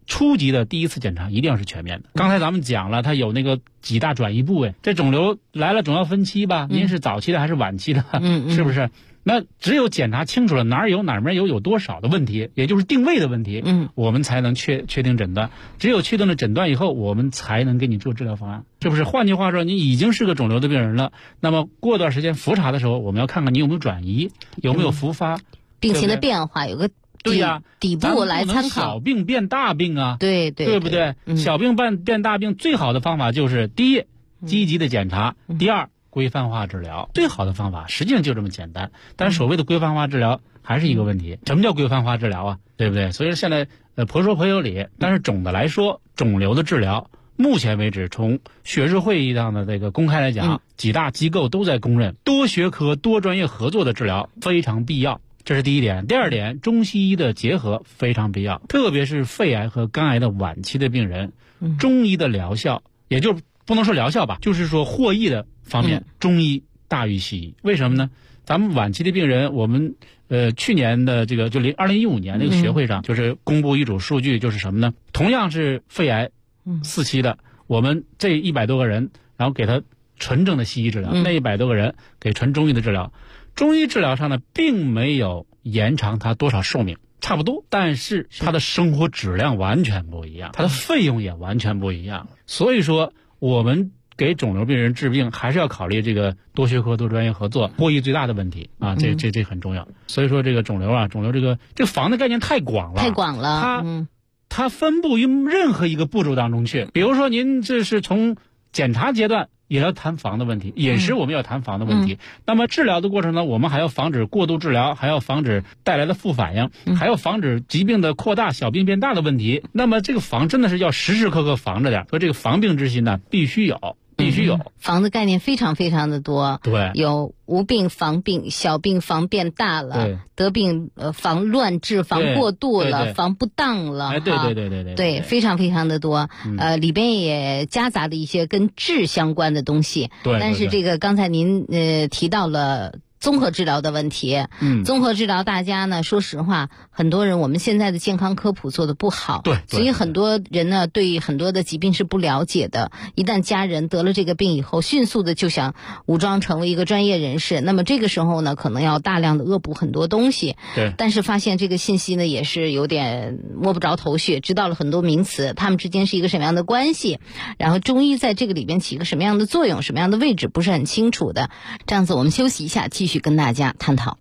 Speaker 15: 初级的第一次检查一定要是全面的。刚才咱们讲了，它有那个几大转移部位，这肿瘤来了总要分期吧？您是早期的还是晚期的？是不是？那只有检查清楚了哪儿有哪儿没有多少的问题，也就是定位的问题，我们才能确定诊断。只有确定了诊断以后，我们才能给你做治疗方案，是不是？换句话说，你已经是个肿瘤的病人了，那么过段时间复查的时候，我们要看看你有没有转移，有没有复发，
Speaker 1: 病情的变化有个
Speaker 15: 对呀，
Speaker 1: 底部来参考。
Speaker 15: 小病变大病啊，
Speaker 1: 对
Speaker 15: 不对？小病变大病，最好的方法就是第一，积极的检查；第二，规范化治疗。最好的方法实际上就这么简单。但是所谓的规范化治疗还是一个问题，什么叫规范化治疗啊？对不对？所以现在婆说婆有理，但是总的来说，肿瘤的治疗目前为止，从学术会议上的这个公开来讲，几大机构都在公认，多学科多专业合作的治疗非常必要。这是第一点。第二点，中西医的结合非常必要，特别是肺癌和肝癌的晚期的病人，中医的疗效，也就不能说疗效吧，就是说获益的方面，中医大于西医。为什么呢？咱们晚期的病人，我们去年的这个就2015年那个学会上，就是公布一组数据，就是什么呢？同样是肺癌4期的，我们这100多个人，然后给他纯正的西医治疗，那100多个人给纯中医的治疗。中医治疗上呢，并没有延长他多少寿命，差不多，但是他的生活质量完全不一样，他的费用也完全不一样。所以说，我们给肿瘤病人治病，还是要考虑这个多学科多专业合作，获益最大的问题啊，这很重要。所以说，这个肿瘤这个防的概念太广了，它分布于任何一个步骤当中去。比如说，您这是从检查阶段，也要谈防的问题，饮食我们要谈防的问题。那么治疗的过程呢，我们还要防止过度治疗，还要防止带来的副反应，还要防止疾病的扩大、小病变大的问题。那么这个防真的是要时时刻刻防着点，所以这个防病之心呢，必须有。
Speaker 1: 防的概念非常非常的多，
Speaker 15: 对，
Speaker 1: 有无病防病，小病防变大了，得病防乱治，防过度了，防不当了，对，非常非常的多。里边也夹杂了一些跟治相关的东西。
Speaker 15: 对，
Speaker 1: 但是这个刚才您提到了综合治疗的问题，综合治疗大家呢，说实话，很多人我们现在的健康科普做的不好，
Speaker 15: 对，
Speaker 1: 所以很多人呢对很多的疾病是不了解的。一旦家人得了这个病以后，迅速的就想武装成为一个专业人士，那么这个时候呢，可能要大量的恶补很多东西。
Speaker 15: 对，
Speaker 1: 但是发现这个信息呢也是有点摸不着头绪，知道了很多名词，他们之间是一个什么样的关系，然后中医在这个里边起一个什么样的作用，什么样的位置不是很清楚的。这样子我们休息一下，继续跟大家探讨。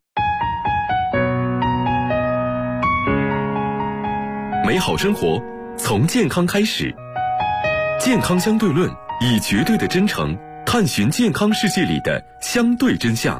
Speaker 2: 美好生活从健康开始，健康相对论以绝对的真诚探寻健康世界里的相对真相。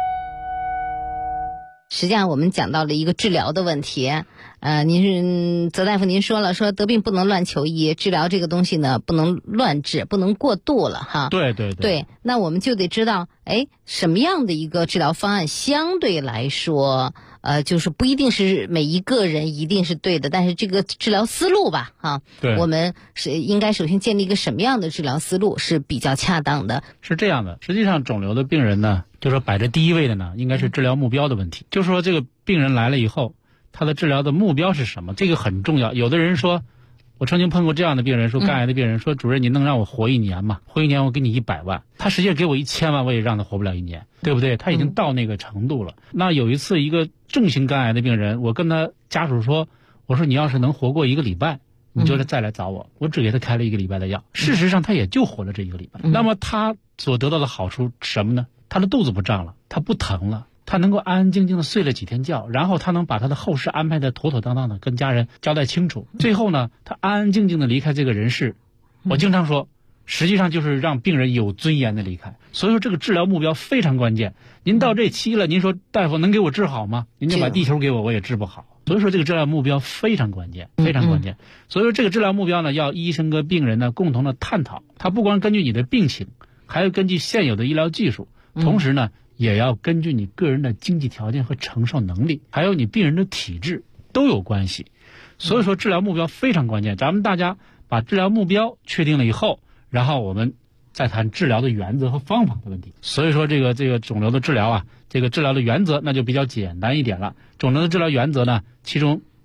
Speaker 1: 实际上我们讲到了一个治疗的问题，泽大夫您说了，说得病不能乱求医，治疗这个东西呢不能乱治，不能过度了哈。
Speaker 15: 对，
Speaker 1: 那我们就得知道，什么样的一个治疗方案相对来说，就是不一定是每一个人一定是对的，但是这个治疗思路吧，
Speaker 15: 对，
Speaker 1: 我们是应该首先建立一个什么样的治疗思路是比较恰当的？
Speaker 15: 是这样的，实际上肿瘤的病人呢，就是说摆在第一位的呢，应该是治疗目标的问题。就是说这个病人来了以后，他的治疗的目标是什么？这个很重要。有的人说，我曾经碰过这样的病人，说肝癌的病人说，主任你能让我活1年吗？活1年我给你100万。他实际上给我1000万，我也让他活不了1年，对不对？他已经到那个程度了。那有一次一个重型肝癌的病人，我跟他家属说，我说你要是能活过1个礼拜，你就再来找我，我只给他开了1个礼拜的药。事实上他也就活了这1个礼拜。那么他所得到的好处是什么呢？他的肚子不胀了，他不疼了，他能够安安静静的睡了几天觉，然后他能把他的后事安排的妥妥当当的，跟家人交代清楚。最后呢，他安安静静的离开这个人世。我经常说，实际上就是让病人有尊严的离开。所以说这个治疗目标非常关键。您到这期了，您说大夫能给我治好吗？您就把地球给我，我也治不好。所以说这个治疗目标非常关键，非常关键。所以说这个治疗目标呢，要医生跟病人呢共同的探讨。他不光根据你的病情，还要根据现有的医疗技术，同时呢，也要根据你个人的经济条件和承受能力，还有你病人的体质都有关系。所以说治疗目标非常关键。咱们大家把治疗目标确定了以后，然后我们再谈治疗的原则和方法的问题。所以说这个肿瘤的治疗啊，这个治疗的原则那就比较简单一点了。肿瘤的治疗原则呢，其中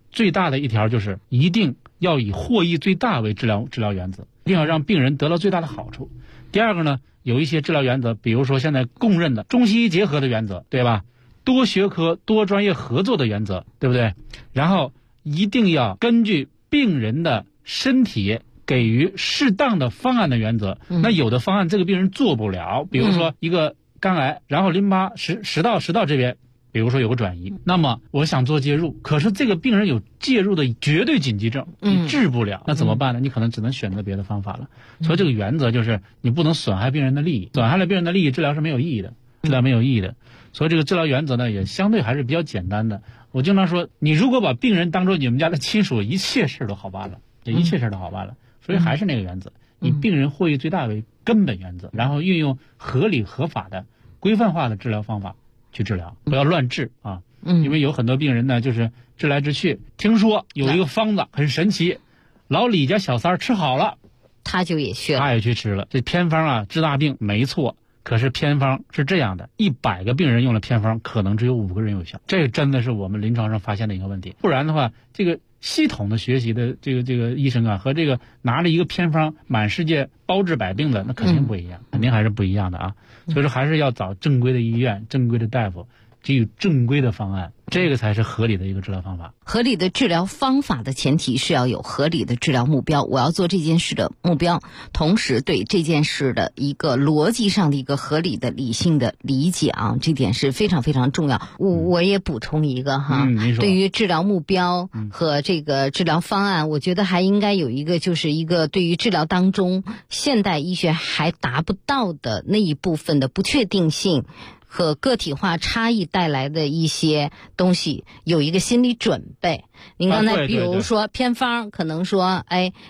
Speaker 15: 最大的一条就是一定要以获益最大为治疗原则，一定要让病人得到最大的好处。第二个呢，有一些治疗原则，比如说现在公认的中西医结合的原则，对吧？多学科多专业合作的原则，对不对？然后一定要根据病人的身体给予适当的方案的原则。那有的方案这个病人做不了，比如说一个肝癌，然后淋巴食道这边比如说有个转移，那么我想做介入，可是这个病人有介入的绝对紧急症，你治不了，那怎么办呢？你可能只能选择别的方法了。所以这个原则就是你不能损害病人的利益，损害了病人的利益，治疗是没有意义的，治疗没有意义的。所以这个治疗原则呢，也相对还是比较简单的。我经常说，你如果把病人当作你们家的亲属，一切事都好办了，一切事都好办了。所以还是那个原则，以病人获益最大为根本原则，然后运用合理合法的规范化的治疗方法去治疗，不要乱治啊。因为有很多病人呢，就是治来治去，听说有一个方子很神奇，老李家小三儿吃好了，
Speaker 1: 他也
Speaker 15: 去吃了。这偏方啊，治大病没错，可是偏方是这样的，100个病人用了偏方，可能只有5个人有效。这真的是我们临床上发现的一个问题。不然的话，这个系统的学习的这个医生啊，和这个拿着一个偏方满世界包治百病的，那肯定不一样，肯定还是不一样的啊。所以说还是要找正规的医院、正规的大夫，给予正规的方案，这个才是合理的一个治疗方法。
Speaker 1: 合理的治疗方法的前提是要有合理的治疗目标，我要做这件事的目标，同时对这件事的一个逻辑上的一个合理的理性的理解啊，这点是非常非常重要。我也补充一个哈，对于治疗目标和这个治疗方案，我觉得还应该有一个，就是一个对于治疗当中现代医学还达不到的那一部分的不确定性和个体化差异带来的一些东西，有一个心理准备。您刚才比如说偏方，可能说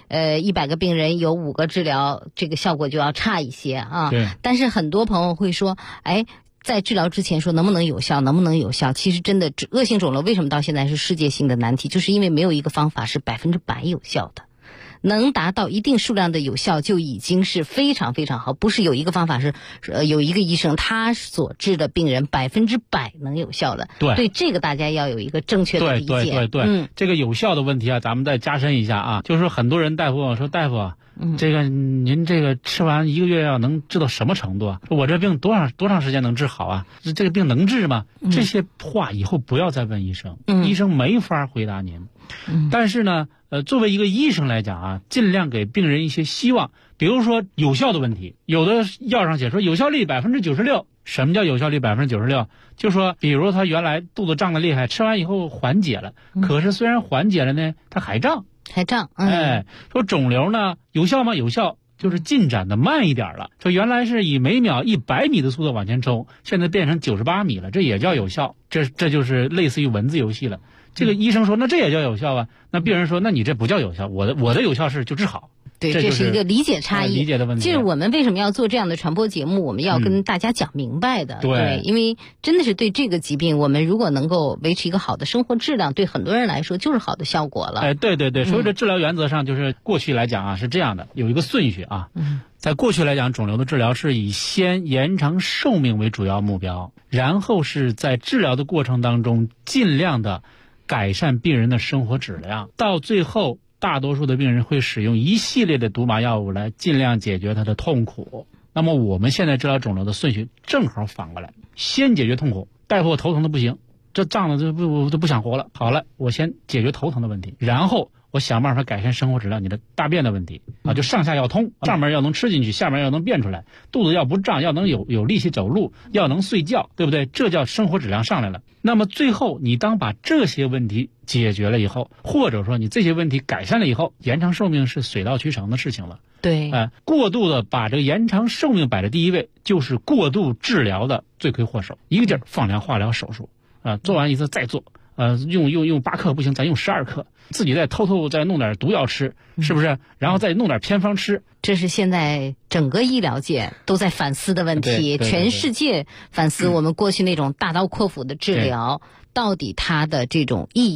Speaker 1: 100个病人有5个治疗，这个效果就要差一些啊。但是很多朋友会说，在治疗之前说能不能有效，能不能有效？其实真的恶性肿瘤为什么到现在是世界性的难题，就是因为没有一个方法是100%有效的。能达到一定数量的有效就已经是非常非常好，不是有一个方法是有一个医生他所治的病人100%能有效的。对这个大家要有一个正确的理解。
Speaker 15: 对，这个有效的问题啊，咱们再加深一下啊，就是说很多人大夫问我说，大夫啊，这个您这个吃完1个月要能治到什么程度啊？我这病多长时间能治好啊？这个病能治吗？这些话以后不要再问医生，医生没法回答您。但是呢，作为一个医生来讲啊，尽量给病人一些希望。比如说有效的问题，有的药上写说有效率96%，什么叫有效率96%？就说比如他原来肚子胀得厉害，吃完以后缓解了，可是虽然缓解了呢，它还胀。说肿瘤呢有效吗？有效，就是进展的慢一点了。说原来是以每秒100米的速度往前冲，现在变成98米了，这也叫有效。这就是类似于文字游戏了。这个医生说，那这也叫有效啊？那病人说，那你这不叫有效，我的有效是就治好。
Speaker 1: 对，这是一个理解差异，
Speaker 15: 理解的问题。
Speaker 1: 就是我们为什么要做这样的传播节目，我们要跟大家讲明白的。对，因为真的是对这个疾病，我们如果能够维持一个好的生活质量，对很多人来说就是好的效果了。
Speaker 15: 对，所以这治疗原则上就是过去来讲啊是这样的，有一个顺序啊。在过去来讲，肿瘤的治疗是以先延长寿命为主要目标，然后是在治疗的过程当中尽量的改善病人的生活质量，到最后大多数的病人会使用一系列的毒麻药物来尽量解决他的痛苦。那么我们现在治疗肿瘤的顺序正好反过来，先解决痛苦。大夫，我头疼的不行，这胀的我都不想活了。好了，我先解决头疼的问题，然后我想办法改善生活质量，你的大便的问题啊，就上下要通，上面要能吃进去，下面要能便出来，肚子要不胀，要能有力气走路，要能睡觉，对不对？这叫生活质量上来了。那么最后你当把这些问题解决了以后，或者说你这些问题改善了以后，延长寿命是水到渠成的事情了。
Speaker 1: 对，
Speaker 15: 过度的把这个延长寿命摆在第一位，就是过度治疗的罪魁祸首。一个劲儿放疗、化疗、手术做完一次再做，用8克不行，咱用12克，自己再偷偷再弄点毒药吃，是不是？然后再弄点偏方吃。
Speaker 1: 这是现在整个医疗界都在反思的问题，全世界反思我们过去那种大刀阔斧的治疗，到底它的这种意义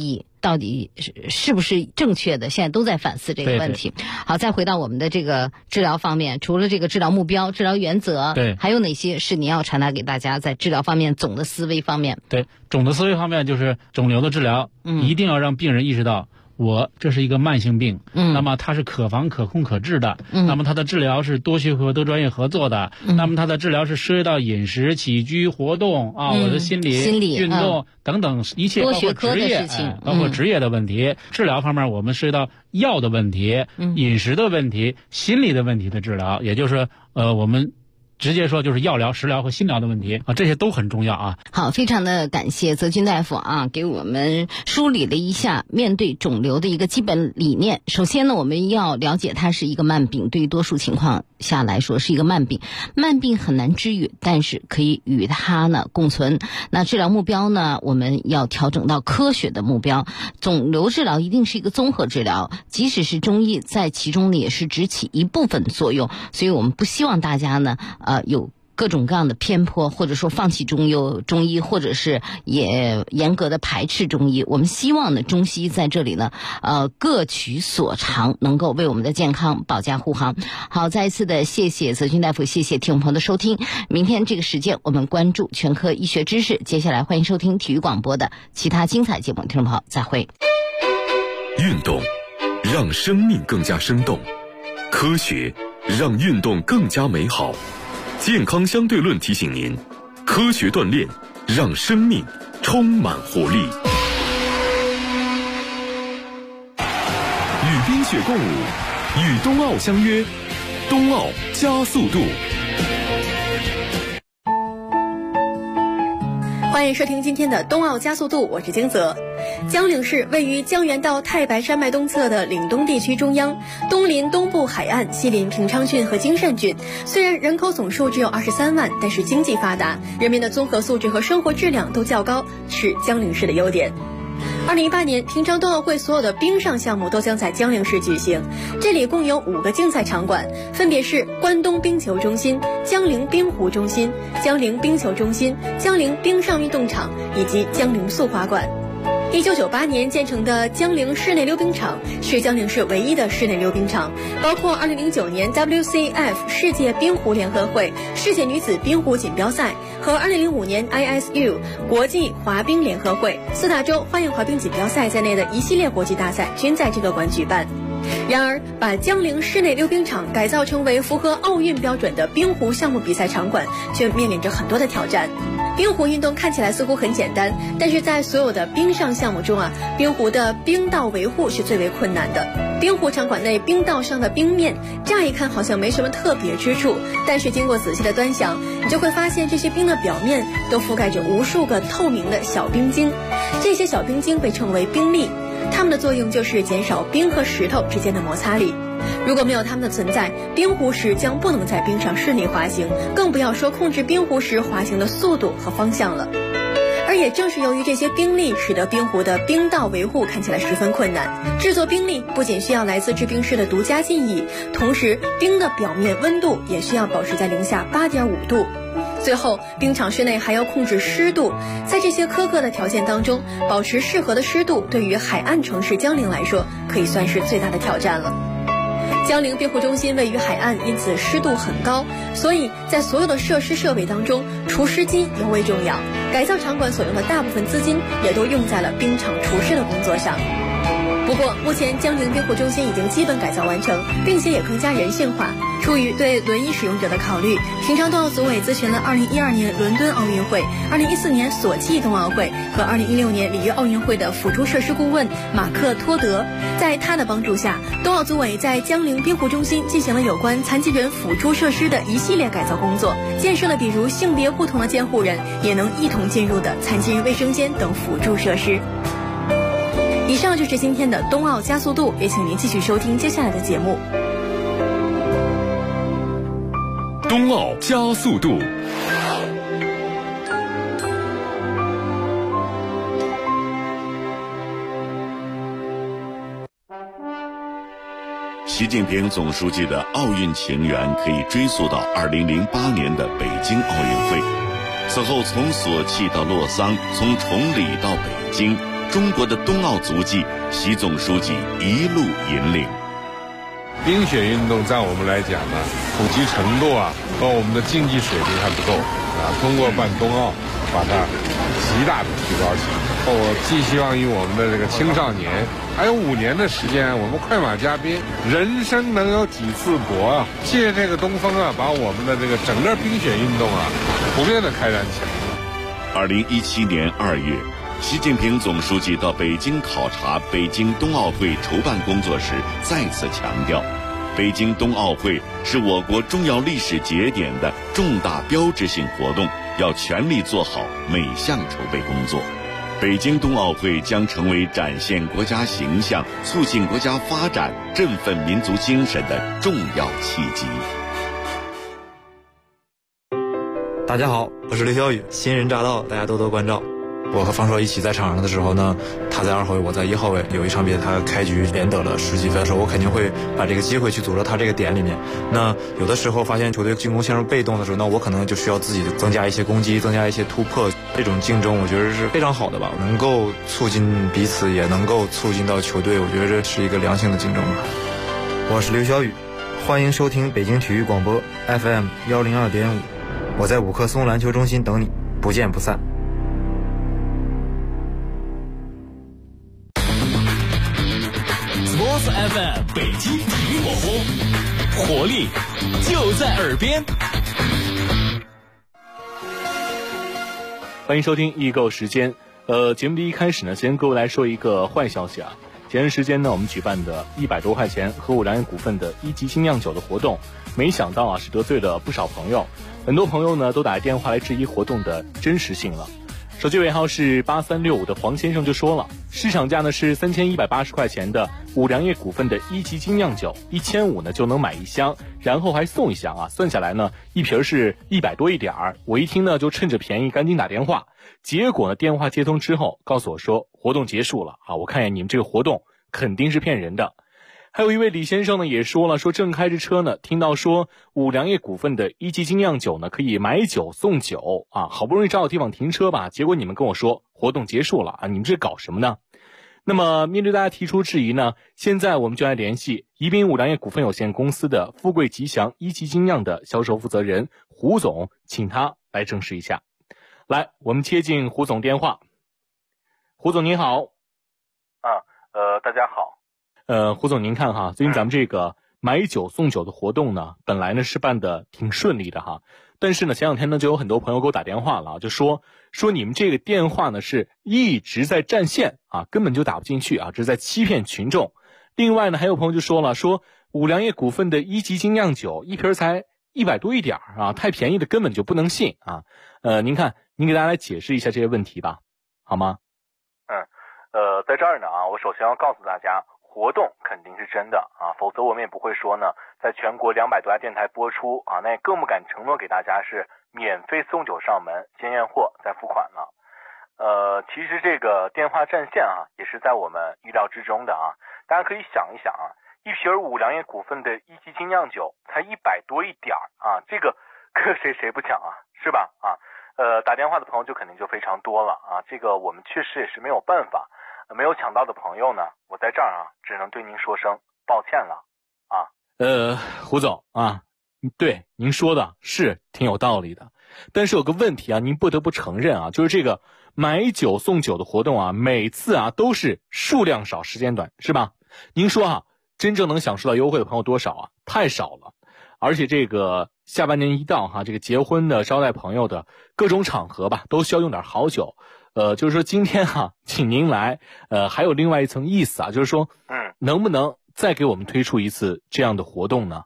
Speaker 1: 到底是不是正确的，现在都在反思这个问题。
Speaker 15: 对
Speaker 1: 好，再回到我们的这个治疗方面，除了这个治疗目标、治疗原则，
Speaker 15: 对，
Speaker 1: 还有哪些是你要传达给大家在治疗方面总的思维方面？
Speaker 15: 对，总的思维方面就是肿瘤的治疗，一定要让病人意识到，这是一个慢性病，那么它是可防可控可治的，那么它的治疗是多学科多专业合作的，那么它的治疗是涉及到饮食起居活动我的心理运动等等一切，包括职业包括职业的问题。治疗方面我们涉及到药的问题、饮食的问题、心理的问题的治疗，也就是我们直接说就是药疗、食疗和心疗的问题这些都很重要啊。
Speaker 1: 好，非常的感谢泽军大夫给我们梳理了一下面对肿瘤的一个基本理念。首先呢，我们要了解它是一个慢病，对于多数情况下来说是一个慢病。慢病很难治愈，但是可以与它呢共存。那治疗目标呢，我们要调整到科学的目标。肿瘤治疗一定是一个综合治疗，即使是中医在其中呢也是只起一部分作用，所以我们不希望大家呢有各种各样的偏颇，或者说放弃中医，或者是也严格的排斥中医。我们希望呢，中西医在这里呢，各取所长，能够为我们的健康保驾护航。好，再一次的谢谢泽军大夫，谢谢听众朋友的收听。明天这个时间，我们关注全科医学知识。接下来欢迎收听体育广播的其他精彩节目，听众朋友再会。
Speaker 16: 运动让生命更加生动，科学让运动更加美好。健康相对论提醒您，科学锻炼让生命充满活力。与冰雪共舞，与冬奥相约，冬奥加速度。
Speaker 17: 欢迎收听今天的冬奥加速度，我是金泽。江陵市位于江原道太白山脉东侧的岭东地区中央，东临东部海岸，西临平昌郡和金山郡。虽然人口总数只有23万，但是经济发达，人民的综合素质和生活质量都较高，是江陵市的优点。2018年平昌冬奥会所有的冰上项目都将在江陵市举行，这里共有5个竞赛场馆，分别是关东冰球中心、江陵冰壶中心、江陵冰球中心、江陵冰上运动场以及江陵速滑馆。1998年建成的江陵室内溜冰场是江陵市唯一的室内溜冰场，包括2009年 WCF 世界冰壶联合会世界女子冰壶锦标赛和2005年 ISU 国际滑冰联合会4大洲花样滑冰锦标赛在内的一系列国际大赛均在这个馆举办。然而，把江陵室内溜冰场改造成为符合奥运标准的冰壶项目比赛场馆，却面临着很多的挑战。冰壶运动看起来似乎很简单，但是在所有的冰上项目中冰壶的冰道维护是最为困难的。冰壶场馆内冰道上的冰面，乍一看好像没什么特别之处，但是经过仔细的端详，你就会发现这些冰的表面都覆盖着无数个透明的小冰晶，这些小冰晶被称为冰粒。它们的作用就是减少冰和石头之间的摩擦力。如果没有它们的存在，冰壶时将不能在冰上顺利滑行，更不要说控制冰壶时滑行的速度和方向了。而也正是由于这些冰粒，使得冰壶的冰道维护看起来十分困难。制作冰粒不仅需要来自制冰师的独家技艺，同时冰的表面温度也需要保持在零下8.5度。最后，冰场室内还要控制湿度，在这些苛刻的条件当中，保持适合的湿度对于海岸城市江陵来说，可以算是最大的挑战了。江陵冰壶中心位于海岸，因此湿度很高，所以在所有的设施设备当中，除湿机尤为重要。改造场馆所用的大部分资金也都用在了冰场除湿的工作上。不过，目前江陵冰壶中心已经基本改造完成，并且也更加人性化。出于对轮椅使用者的考虑，平昌冬奥组委咨询了2012年伦敦奥运会、2014年索契冬奥会和2016年里约奥运会的辅助设施顾问马克托德。在他的帮助下，冬奥组委在江陵冰壶中心进行了有关残疾人辅助设施的一系列改造工作，建设了比如性别不同的监护人也能一同进入的残疾人卫生间等辅助设施。以上就是今天的冬奥加速度，也请您继续收听接下来的节目。
Speaker 16: 冬奥加速度。习近平总书记的奥运情缘可以追溯到2008年的北京奥运会，此后从索契到洛桑，从崇礼到北京，
Speaker 11: 中国的冬奥足迹，习总书记一路引领。
Speaker 18: 冰雪运动在我们来讲呢，普及程度和我们的竞技水平还不够通过办冬奥，把它极大的提高起来。我寄希望于我们的这个青少年，还有5年的时间，我们快马加鞭，人生能有几次搏借这个东风把我们的这个整个冰雪运动普遍的开展起来。
Speaker 11: 2017年2月，习近平总书记到北京考察北京冬奥会筹办工作时，再次强调，北京冬奥会是我国重要历史节点的重大标志性活动，要全力做好每项筹备工作。北京冬奥会将成为展现国家形象、促进国家发展、振奋民族精神的重要契机。
Speaker 19: 大家好，我是刘晓宇，新人乍到，大家多多关照。我和方硕一起在场上的时候呢，他在2号位，我在1号位。有一场比赛他开局连得了10几分的时候，我肯定会把这个机会去组织他这个点里面。那有的时候发现球队进攻陷入被动的时候，那我可能就需要自己增加一些攻击，增加一些突破。这种竞争我觉得是非常好的吧，能够促进彼此，也能够促进到球队，我觉得这是一个良性的竞争吧。
Speaker 20: 我是刘晓宇，欢迎收听北京体育广播 FM 102.5，我在五棵松篮球中心等你，不见不散。
Speaker 10: Sports FM 北京体育广播，活力就在耳边。
Speaker 13: 欢迎收听易购时间。节目的一开始呢，先跟各位来说一个坏消息啊。前段时间呢，我们举办的100多块钱和五粮液股份的1级精酿酒的活动，没想到是得罪了不少朋友。很多朋友呢都打电话来质疑活动的真实性了。手机尾号是8365的黄先生就说了，市场价呢是3180块钱的五粮液股份的1级精酿酒，1500呢就能买1箱，然后还送1箱算下来呢一瓶是100多一点儿。我一听呢就趁着便宜赶紧打电话，结果呢电话接通之后告诉我说活动结束了我看见你们这个活动肯定是骗人的。还有一位李先生呢也说了，说正开着车呢，听到说五粮液股份的1级精酿酒呢可以买酒送酒好不容易找到地方停车吧，结果你们跟我说活动结束了你们这搞什么呢？那么面对大家提出质疑呢，现在我们就来联系宜宾五粮液股份有限公司的富贵吉祥1级精酿的销售负责人胡总，请他来证实一下。来，我们接进胡总电话。胡总您好。
Speaker 21: 大家好。
Speaker 13: 胡总您看最近咱们这个买酒送酒的活动呢，本来呢是办的挺顺利的但是呢前2天呢就有很多朋友给我打电话了，就说你们这个电话呢是一直在占线根本就打不进去这是在欺骗群众。另外呢还有朋友就说了，说五粮液股份的1级精酿酒一瓶才100多一点太便宜的根本就不能信您看您给大家来解释一下这些问题吧，好吗？
Speaker 21: 在这儿呢我首先要告诉大家，活动肯定是真的否则我们也不会说呢在全国200多家电台播出那也更不敢承诺给大家是免费送酒上门，先验货再付款了。其实这个电话占线也是在我们预料之中的大家可以想一想一瓶五粮液股份的1级精酿酒才100多一点这个搁谁不抢是吧打电话的朋友就肯定就非常多了这个我们确实也是没有办法。没有抢到的朋友呢，我在这儿只能对您说声抱歉了
Speaker 13: 胡总对您说的是挺有道理的，但是有个问题您不得不承认就是这个买酒送酒的活动每次都是数量少时间短是吧？您说真正能享受到优惠的朋友多少太少了。而且这个下半年一到这个结婚的招待朋友的各种场合吧，都需要用点好酒。就是说今天请您来还有另外一层意思就是说能不能再给我们推出一次这样的活动呢？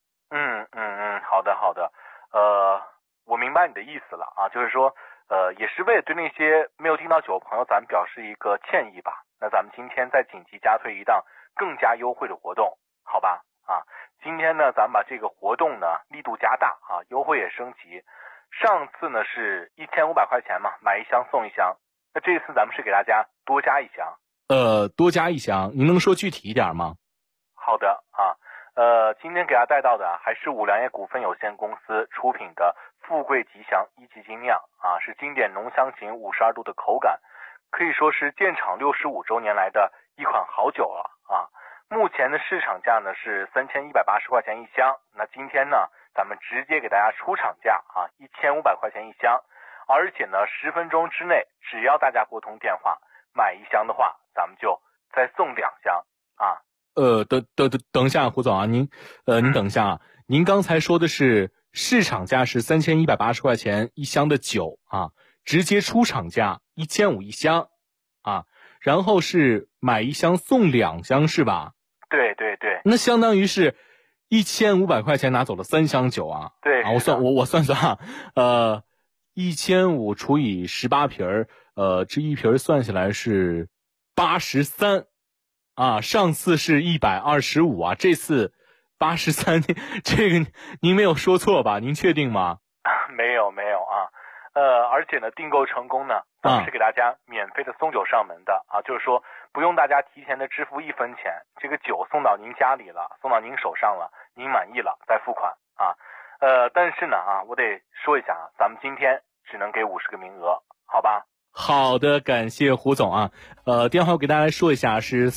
Speaker 21: 好的我明白你的意思了就是说也是为了对那些没有订到酒的朋友咱们表示一个歉意吧。那咱们今天再紧急加推一档更加优惠的活动，好吧今天呢咱们把这个活动呢力度加大优惠也升级。上次呢是1500块钱嘛，买1箱送1箱，那这次咱们是给大家多加1箱。
Speaker 13: 多加1箱，您能说具体一点吗？
Speaker 21: 好的今天给大家带到的还是五粮液股份有限公司出品的富贵吉祥1级精酿是经典浓香型52度的口感， 可以说是建厂65周年来的一款好酒了啊。目前的市场价呢是3180块钱一箱，那今天呢咱们直接给大家出厂价啊，1500块钱一箱，而且呢10分钟之内，只要大家拨通电话买一箱的话，咱们就再送2箱啊。
Speaker 13: 等一下，胡总啊，您等一下啊，您刚才说的是市场价是3180块钱一箱的酒啊，直接出厂价1500一箱啊，然后是买一箱送2箱是吧？
Speaker 21: 对对对，
Speaker 13: 那相当于是1500块钱拿走了3箱酒啊。
Speaker 21: 对
Speaker 13: 啊，我算算啊，1500除以18瓶这一瓶算下来是83啊，上次是125啊，这次83，这个您没有说错吧？您确定吗？
Speaker 21: 没有啊，而且呢，订购成功呢，咱们是给大家免费的送酒上门的啊，就是说不用大家提前的支付1分钱，这个酒送到您家里了，送到您手上了，您满意了再付款啊。但是呢啊，我得说一下啊，咱们今天只能给50个名额，好吧？
Speaker 13: 好的，感谢胡总啊。电话我给大家说一下是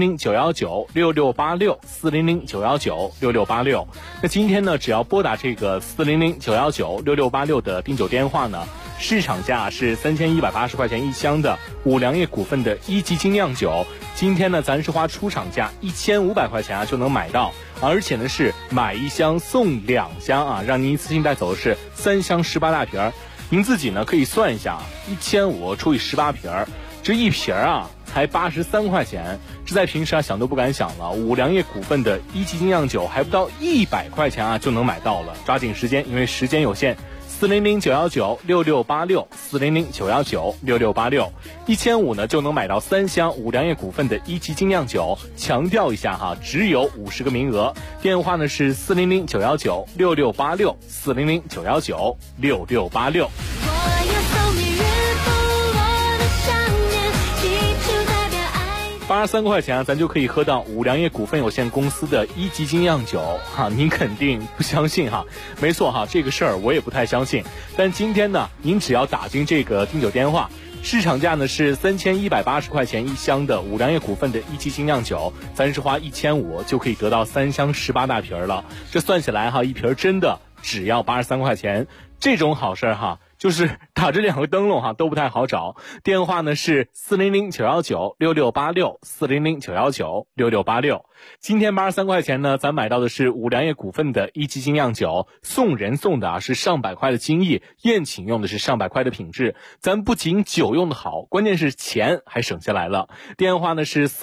Speaker 13: 400-919-6686，400-919-6686。那今天呢，只要拨打这个400-919-6686的订酒电话呢，市场价是3180块钱一箱的五粮液股份的1级精酿酒，今天呢咱是花出厂价1500块钱啊就能买到，而且呢是买一箱送2箱啊，让您一次性带走的是3箱18大瓶。您自己呢可以算一下，1500除以18瓶，这一瓶啊才83块钱，这在平时啊想都不敢想了。五粮液股份的1级精酿酒还不到100块钱啊就能买到了，抓紧时间，因为时间有限。400-919-6686，400-919-6686，1500呢就能买到3箱五粮液股份的1级精酿酒。强调一下哈，只有50个名额。电话呢是400-919-6686，400-919-6686。83块钱啊，咱就可以喝到五粮液股份有限公司的1级精酿酒哈，您肯定不相信哈？没错哈，这个事儿我也不太相信。但今天呢，您只要打进这个订酒电话，市场价呢是3180块钱一箱的五粮液股份的1级精酿酒，咱是花1500就可以得到3箱18大瓶了。这算起来哈，一瓶真的只要83块钱，这种好事哈。就是打这2个灯笼哈都不太好找，电话呢是400-919-6686，400-919-6686。今天83块钱呢，咱买到的是五粮液股份的1级精酿酒，送人送的是上百块的精益，宴请用的是上百块的品质。咱不仅酒用的好，关键是钱还省下来了。电话呢是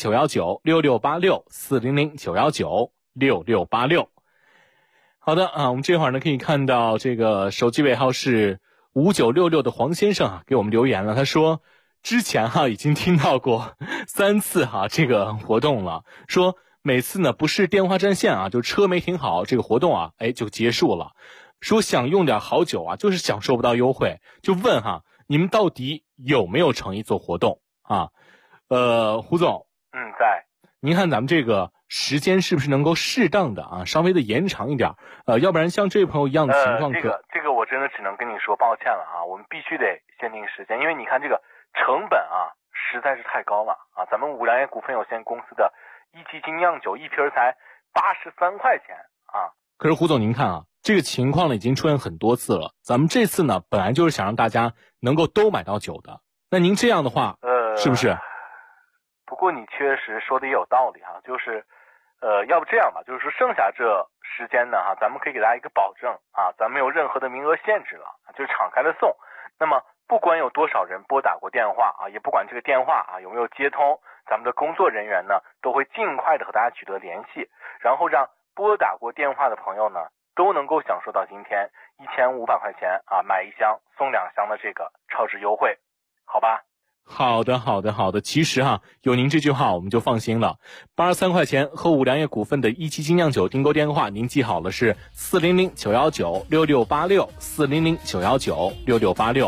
Speaker 13: 400-919-6686，400-919-6686。好的啊，我们这会儿呢可以看到这个手机尾号是5966的黄先生啊给我们留言了，他说之前已经听到过3次这个活动了，说每次呢不是电话占线就车没停好，这个活动就结束了，说想用点好酒就是享受不到优惠，就问你们到底有没有诚意做活动啊？胡总，
Speaker 21: 在。
Speaker 13: 您看咱们这个时间是不是能够适当的稍微的延长一点，要不然像这位朋友一样的情况
Speaker 21: 这个我真的只能跟你说抱歉了我们必须得限定时间，因为你看这个成本实在是太高了咱们五粮液股份有限公司的1级精酿酒一瓶才83块钱
Speaker 13: 可是胡总您看这个情况呢已经出现很多次了，咱们这次呢本来就是想让大家能够都买到酒的，那您这样的话是不是？
Speaker 21: 不过你确实说的也有道理就是要不这样吧，就是说剩下这时间呢咱们可以给大家一个保证咱没有任何的名额限制了，就是敞开的送。那么不管有多少人拨打过电话也不管这个电话有没有接通，咱们的工作人员呢都会尽快的和大家取得联系，然后让拨打过电话的朋友呢都能够享受到今天1500块钱买1箱送2箱的这个超值优惠，好吧？
Speaker 13: 好的，其实有您这句话我们就放心了。83块钱和五粮液股份的1级精酿酒订购电话您记好了，是400-919-6686，400-919-6686。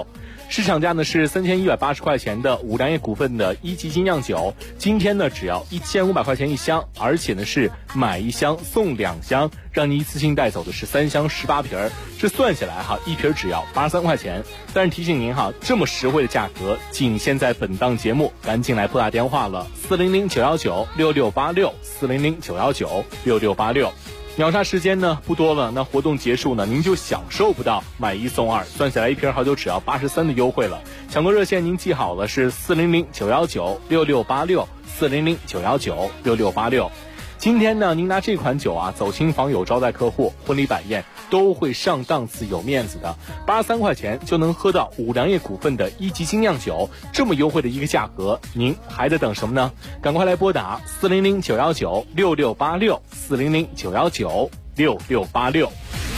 Speaker 13: 市场价呢是3180块钱的五粮液股份的一级精酿酒，今天呢只要1500块钱一箱，而且呢是买一箱送2箱，让你一次性带走的是3箱18瓶，这算下来一瓶只要83块钱。但是提醒您这么实惠的价格仅限在本档节目，赶紧来拨打电话了，400-919-6686 400-919-6686。秒杀时间呢不多了，那活动结束呢，您就享受不到买1送2，算下来一瓶好酒只要83的优惠了。抢购热线您记好了，是400-919-6686 400-919-6686。今天呢，您拿这款酒走亲访友、招待客户、婚礼摆宴都会上档次有面子的，83块钱就能喝到五粮液股份的一级精酿酒，这么优惠的一个价格，您还在等什么呢？赶快来拨打400-919-6686 400-919-6686。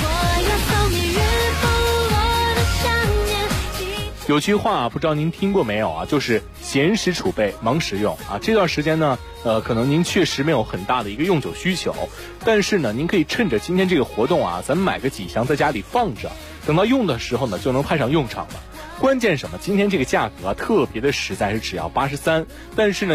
Speaker 13: 有句话不知道您听过没有就是闲时储备，忙时用这段时间呢，可能您确实没有很大的一个用酒需求，但是呢，您可以趁着今天这个活动咱们买个几箱在家里放着，等到用的时候呢，就能派上用场了。关键什么？今天这个价格特别的实在，是只要83，但是呢。